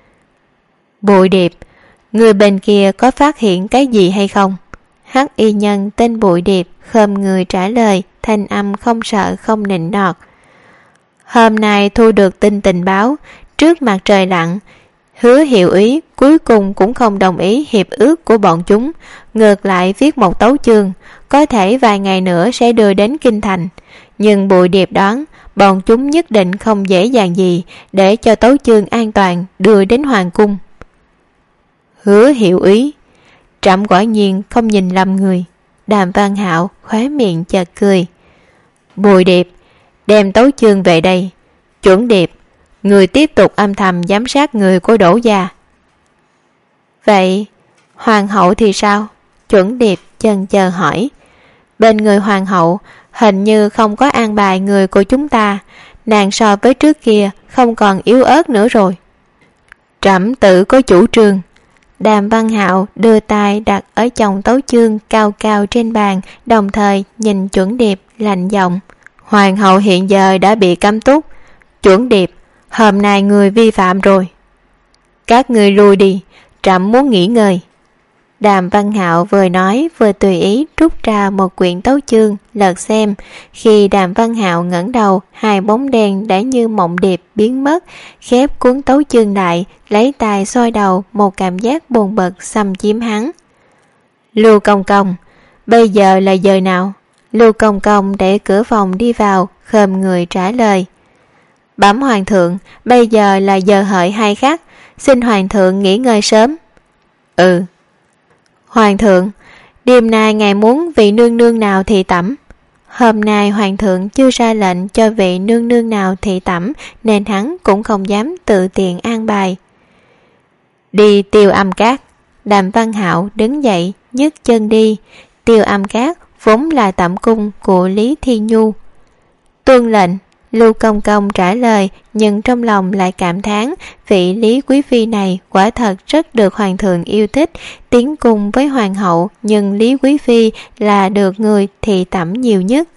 Bụi Điệp, người bên kia có phát hiện cái gì hay không? Hắc y nhân tên Bụi Điệp khom người trả lời, thanh âm không sợ không nịnh nọt. Hôm nay thu được tin tình báo, trước mặt trời lặn, Hứa hiệu úy cuối cùng cũng không đồng ý hiệp ước của bọn chúng, ngược lại viết một tấu chương, có thể vài ngày nữa sẽ đưa đến kinh thành. Nhưng Bụi Điệp đoán bọn chúng nhất định không dễ dàng gì để cho tấu chương an toàn đưa đến hoàng cung. Hứa hiệu úy, trẫm quả nhiên không nhìn lầm người. Đàm Văn Hạo khóe miệng chợt cười. Bụi Điệp, đem tấu chương về đây. Chuẩn Điệp, người tiếp tục âm thầm giám sát người của Đỗ gia. Vậy hoàng hậu thì sao? Chuẩn Điệp chần chờ hỏi. Bên người hoàng hậu hình như không có an bài người của chúng ta, nàng so với trước kia không còn yếu ớt nữa rồi. Trẫm tự có chủ trương. Đàm Văn Hạo đưa tay đặt ở chồng tấu chương cao cao trên bàn, đồng thời nhìn Chuẩn Điệp lạnh giọng. Hoàng hậu hiện giờ đã bị cấm túc. Chuẩn Điệp, hôm nay người vi phạm rồi. Các người lui đi, trẫm muốn nghỉ ngơi. Đàm Văn Hạo vừa nói vừa tùy ý rút ra một quyển tấu chương lật xem. Khi Đàm Văn Hạo ngẩng đầu, 2 bóng đen đã như mộng điệp biến mất, khép cuốn tấu chương lại, lấy tay xoay đầu, một cảm giác buồn bực xâm chiếm hắn. Lưu Công Công, bây giờ là giờ nào? Lưu Công Công để cửa phòng đi vào, khom người trả lời. Bẩm hoàng thượng, bây giờ là giờ hợi 2 khắc, xin hoàng thượng nghỉ ngơi sớm. Ừ. Hoàng thượng, đêm nay ngài muốn vị nương nương nào thị tẩm? Hôm nay hoàng thượng chưa ra lệnh cho vị nương nương nào thị tẩm, nên hắn cũng không dám tự tiện an bài. Đi Tiêu Âm Các. Đàm Văn Hạo đứng dậy nhấc chân đi. Tiêu Âm Các vốn là tẩm cung của Lý Thiên Nhu. Tuân lệnh. Lưu Công Công trả lời, nhưng trong lòng lại cảm thán vị Lý Quý Phi này quả thật rất được hoàng thượng yêu thích, tiến cùng với hoàng hậu, nhưng Lý Quý Phi là được người thị tẩm nhiều nhất.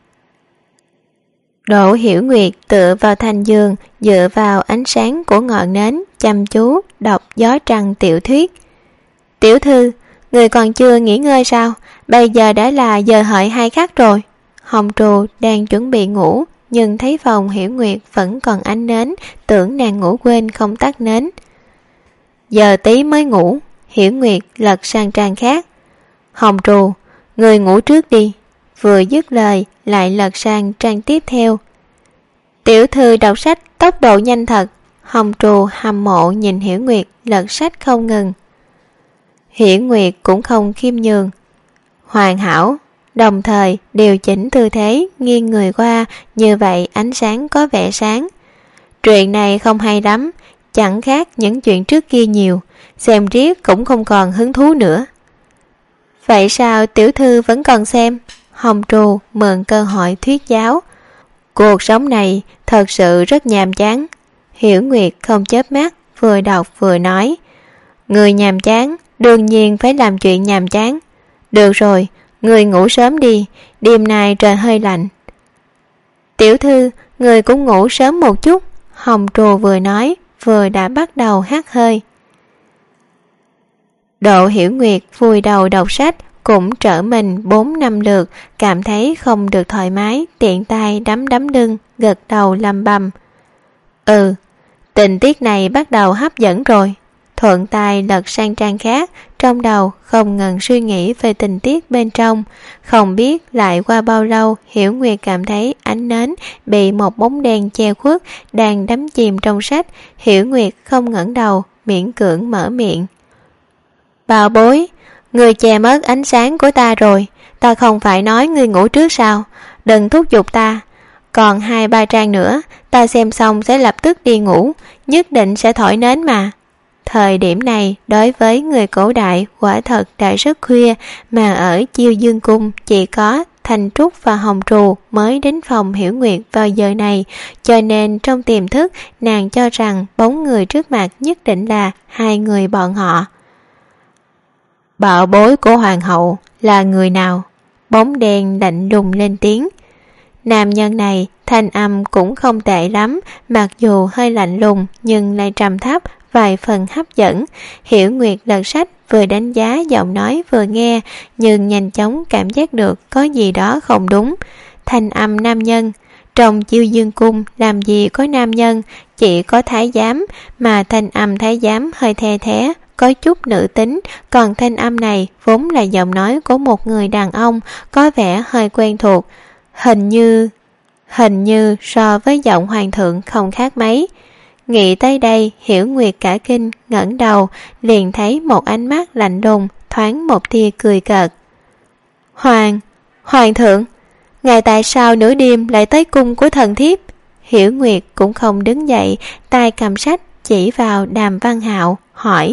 Đỗ Hiểu Nguyệt tựa vào thành giường, dựa vào ánh sáng của ngọn nến, chăm chú đọc Gió Trăng tiểu thuyết. Tiểu thư, người còn chưa nghỉ ngơi sao? Bây giờ đã là giờ hợi 2 khắc rồi. Hồng Trù đang chuẩn bị ngủ, nhưng thấy phòng Hiểu Nguyệt vẫn còn ánh nến, tưởng nàng ngủ quên không tắt nến. Giờ tí mới ngủ. Hiểu Nguyệt lật sang trang khác. Hồng Trù, người ngủ trước đi. Vừa dứt lời lại lật sang trang tiếp theo. Tiểu thư đọc sách tốc độ nhanh thật. Hồng Trù hâm mộ nhìn Hiểu Nguyệt lật sách không ngừng. Hiểu Nguyệt cũng không khiêm nhường. Hoàn hảo, đồng thời điều chỉnh tư thế nghiêng người qua, như vậy ánh sáng có vẻ sáng. Chuyện này không hay lắm, chẳng khác những chuyện trước kia nhiều, xem riết cũng không còn hứng thú nữa. Vậy sao tiểu thư vẫn còn xem? Hồng Trù mượn cơ hội thuyết giáo. Cuộc sống này thật sự rất nhàm chán. Hiểu Nguyệt không chớp mắt, vừa đọc vừa nói. Người nhàm chán đương nhiên phải làm chuyện nhàm chán. Được rồi, người ngủ sớm đi, đêm nay trời hơi lạnh. Tiểu thư, người cũng ngủ sớm một chút. Hồng Trù vừa nói vừa đã bắt đầu hắt hơi. Độ Hiểu Nguyệt vùi đầu đọc sách, cũng trở mình 4 năm lượt, cảm thấy không được thoải mái, tiện tay đấm lưng, gật đầu lầm bầm. Tình tiết này bắt đầu hấp dẫn rồi. Thuận tay lật sang trang khác, trong đầu không ngừng suy nghĩ về tình tiết bên trong. Không biết lại qua bao lâu, Hiểu Nguyệt cảm thấy ánh nến bị một bóng đen che khuất, đang đắm chìm trong sách. Hiểu Nguyệt không ngẩng đầu, miễn cưỡng mở miệng. Bảo bối, người che mất ánh sáng của ta rồi, ta không phải nói ngươi ngủ trước sao? Đừng thúc giục ta. Còn 2-3 trang nữa, ta xem xong sẽ lập tức đi ngủ, nhất định sẽ thổi nến mà. Thời điểm này, đối với người cổ đại quả thật đã rất khuya, mà ở Chiêu Dương Cung chỉ có Thanh Trúc và Hồng Trù mới đến phòng Hiểu Nguyệt vào giờ này, cho nên trong tiềm thức nàng cho rằng bóng người trước mặt nhất định là hai người bọn họ. Bảo bối của hoàng hậu là người nào? Bóng đen lạnh lùng lên tiếng. Nam nhân này thanh âm cũng không tệ lắm, mặc dù hơi lạnh lùng nhưng lại trầm thấp, vài phần hấp dẫn. Hiểu Nguyệt lật sách, vừa đánh giá giọng nói vừa nghe, nhưng nhanh chóng cảm giác được có gì đó không đúng. Thanh âm nam nhân. Trong Chiêu Dương Cung làm gì có nam nhân, chỉ có thái giám, mà thanh âm thái giám hơi the thé, có chút nữ tính, còn thanh âm này vốn là giọng nói của một người đàn ông, có vẻ hơi quen thuộc. Hình như so với giọng hoàng thượng không khác mấy. Nghĩ tới đây, Hiểu Nguyệt cả kinh, ngẩng đầu, liền thấy một ánh mắt lạnh lùng, thoáng một tia cười cợt. Hoàng thượng, ngài tại sao nửa đêm lại tới cung của thần thiếp? Hiểu Nguyệt cũng không đứng dậy, tay cầm sách chỉ vào Đàm Văn Hạo, hỏi.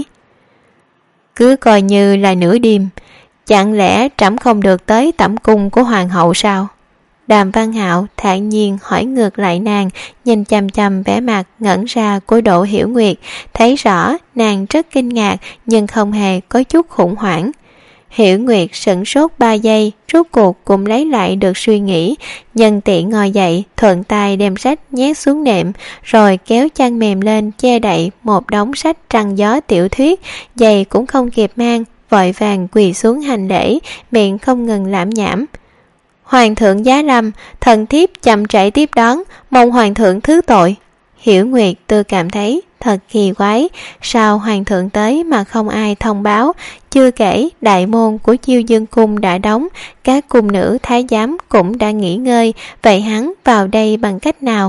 Cứ coi như là nửa đêm, chẳng lẽ trẫm không được tới tẩm cung của hoàng hậu sao? Đàm Văn Hạo thản nhiên hỏi ngược lại nàng, nhìn chằm chằm vẻ mặt ngẩn ra của Đỗ Hiểu Nguyệt, thấy rõ nàng rất kinh ngạc nhưng không hề có chút khủng hoảng. Hiểu Nguyệt sửng sốt 3 giây, rốt cuộc cũng lấy lại được suy nghĩ, nhân tiện ngồi dậy, thuận tay đem sách nhét xuống nệm, rồi kéo chăn mềm lên che đậy một đống sách trăng gió tiểu thuyết, giày cũng không kịp mang, vội vàng quỳ xuống hành lễ, miệng không ngừng lảm nhảm. Hoàng thượng giá lâm, thần thiếp chậm trễ tiếp đón, mong hoàng thượng thứ tội. Hiểu Nguyệt tự cảm thấy thật kỳ quái, sao hoàng thượng tới mà không ai thông báo? Chưa kể đại môn của Chiêu Dương Cung đã đóng, các cung nữ thái giám cũng đã nghỉ ngơi, vậy hắn vào đây bằng cách nào?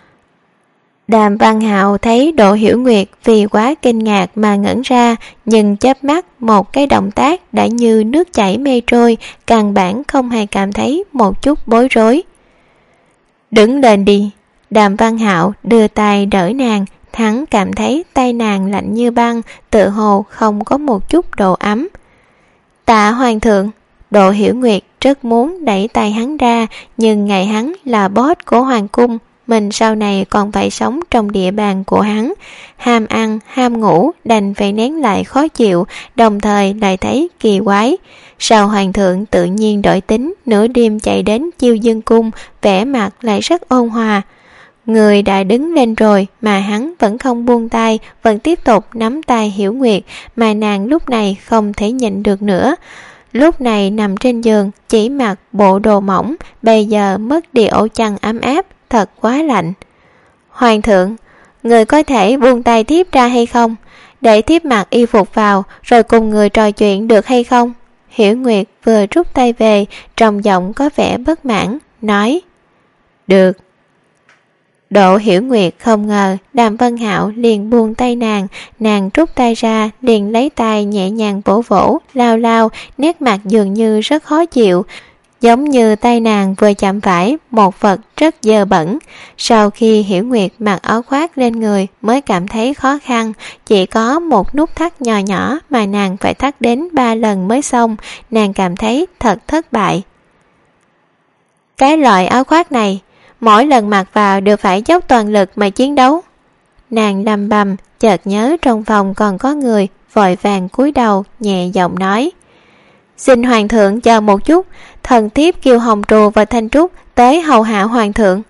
Đàm Văn Hạo thấy Đỗ Hiểu Nguyệt vì quá kinh ngạc mà ngẩn ra, nhưng chớp mắt một cái động tác đã như nước chảy mây trôi, căn bản không hề cảm thấy một chút bối rối. Đứng lên đi. Đàm Văn Hạo đưa tay đỡ nàng, hắn cảm thấy tay nàng lạnh như băng, tự hồ không có một chút độ ấm. Tạ hoàng thượng. Đỗ Hiểu Nguyệt rất muốn đẩy tay hắn ra, nhưng ngày hắn là boss của hoàng cung, mình sau này còn phải sống trong địa bàn của hắn, ham ăn ham ngủ, đành phải nén lại khó chịu, đồng thời lại thấy kỳ quái. Sao hoàng thượng tự nhiên đổi tính, nửa đêm chạy đến Chiêu Dương Cung, vẻ mặt lại rất ôn hòa. Người đã đứng lên rồi mà hắn vẫn không buông tay, vẫn tiếp tục nắm tay Hiểu Nguyệt, mà nàng lúc này không thể nhịn được nữa. Lúc này nằm trên giường, chỉ mặc bộ đồ mỏng, bây giờ mất đi ổ chăn ấm áp, thật quá lạnh. Hoàng thượng, người có thể buông tay thiếp ra hay không? Để thiếp mặc y phục vào, rồi cùng người trò chuyện được hay không? Hiểu Nguyệt vừa rút tay về, trong giọng có vẻ bất mãn, nói. Được. Đỗ Hiểu Nguyệt không ngờ Đàm Văn Hạo liền buông tay nàng rút tay ra, liền lấy tay nhẹ nhàng vỗ vỗ, lao lao, nét mặt dường như rất khó chịu. giống như tay nàng vừa chạm phải một vật rất dơ bẩn. Sau khi Hiểu Nguyệt mặc áo khoác lên người mới cảm thấy khó khăn, chỉ có một nút thắt nhỏ nhỏ mà nàng phải thắt đến 3 lần mới xong, nàng cảm thấy thật thất bại. Cái loại áo khoác này, mỗi lần mặc vào đều phải dốc toàn lực mà chiến đấu. Nàng lầm bầm, chợt nhớ trong phòng còn có người, vội vàng cúi đầu nhẹ giọng nói: "Xin hoàng thượng chờ một chút, thần thiếp kêu Hồng Trù và Thanh Trúc tới hầu hạ hoàng thượng."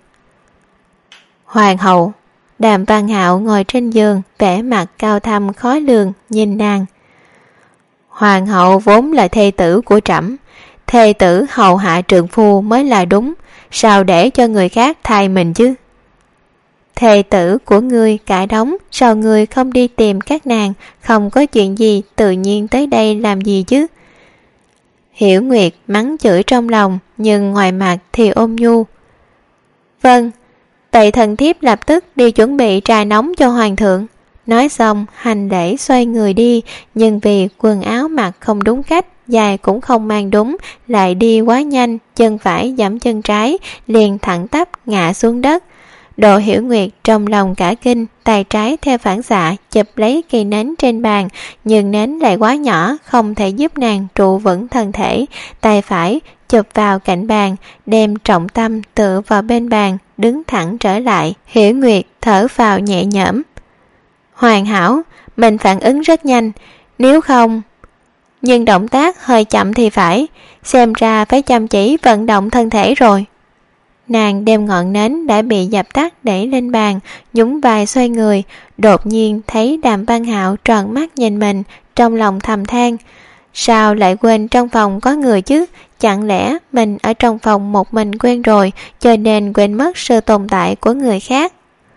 Hoàng hậu. Đàm Văn Hạo ngồi trên giường, vẻ mặt cao thâm khó lường nhìn nàng. Hoàng hậu vốn là thê tử của trẫm, thê tử hầu hạ trượng phu mới là đúng, sao để cho người khác thay mình chứ? Thê tử của ngươi cả đống, sao ngươi không đi tìm các nàng, không có chuyện gì tự nhiên tới đây làm gì chứ? Hiểu Nguyệt mắng chửi trong lòng, nhưng ngoài mặt thì ôn nhu. Vâng, vậy thần thiếp lập tức đi chuẩn bị trà nóng cho hoàng thượng. Nói xong hành lễ xoay người đi, nhưng vì quần áo mặc không đúng cách, giày cũng không mang đúng, lại đi quá nhanh, chân phải giẫm chân trái, liền thẳng tắp ngã xuống đất. Độ Hiểu Nguyệt trong lòng cả kinh, tay trái theo phản xạ chụp lấy cây nến trên bàn, nhưng nến lại quá nhỏ, không thể giúp nàng trụ vững thân thể. Tay phải chụp vào cạnh bàn, đem trọng tâm tựa vào bên bàn, đứng thẳng trở lại. Hiểu Nguyệt thở phào nhẹ nhõm. Hoàn hảo, mình phản ứng rất nhanh, nếu không... Nhưng động tác hơi chậm thì phải, xem ra phải chăm chỉ vận động thân thể rồi. Nàng đem ngọn nến đã bị dập tắt để lên bàn, nhún vai xoay người, đột nhiên thấy Đàm Văn Hạo tròn mắt nhìn mình, trong lòng thầm than: sao lại quên trong phòng có người chứ? Chẳng lẽ mình ở trong phòng một mình quen rồi, cho nên quên mất sự tồn tại của người khác?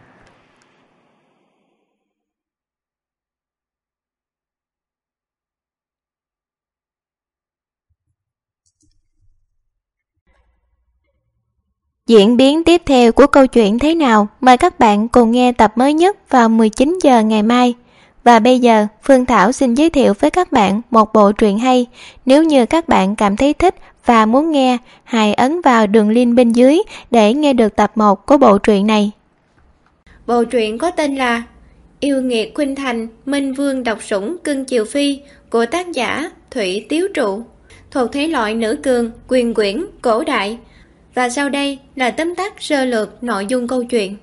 Diễn biến tiếp theo của câu chuyện thế nào? Mời các bạn cùng nghe tập mới nhất vào 19 giờ ngày mai. Và bây giờ, Phương Thảo xin giới thiệu với các bạn một bộ truyện hay. Nếu như các bạn cảm thấy thích và muốn nghe, hãy ấn vào đường link bên dưới để nghe được tập 1 của bộ truyện này. Bộ truyện có tên là Yêu Nghiệt Khuynh Thành, Minh Vương Độc Sủng Cưng Chiều Phi của tác giả Thủy Tiếu Trụ, thuộc thể loại nữ cường, quyền quyển, cổ đại. Và sau đây là tóm tắt sơ lược nội dung câu chuyện.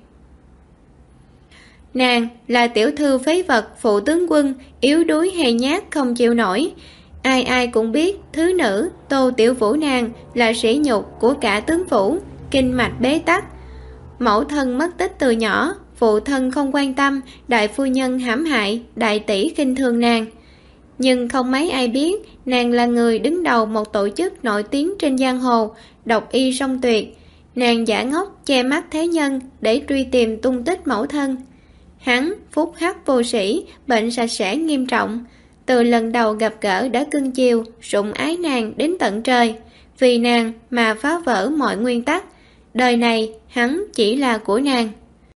Nàng là tiểu thư phế vật phụ tướng quân, yếu đuối hèn nhát không chịu nổi. Ai ai cũng biết thứ nữ Tô Tiểu Vũ nàng là sỉ nhục của cả tướng phủ, kinh mạch bế tắc. Mẫu thân mất tích từ nhỏ, phụ thân không quan tâm, đại phu nhân hãm hại, đại tỷ khinh thường nàng. Nhưng không mấy ai biết nàng là người đứng đầu một tổ chức nổi tiếng trên giang hồ, độc y song tuyệt. Nàng giả ngốc che mắt thế nhân để truy tìm tung tích mẫu thân. Hắn phúc hắc vô sĩ, bệnh sạch sẽ nghiêm trọng. Từ lần đầu gặp gỡ đã cưng chiều, sủng ái nàng đến tận trời. Vì nàng mà phá vỡ mọi nguyên tắc. Đời này hắn chỉ là của nàng.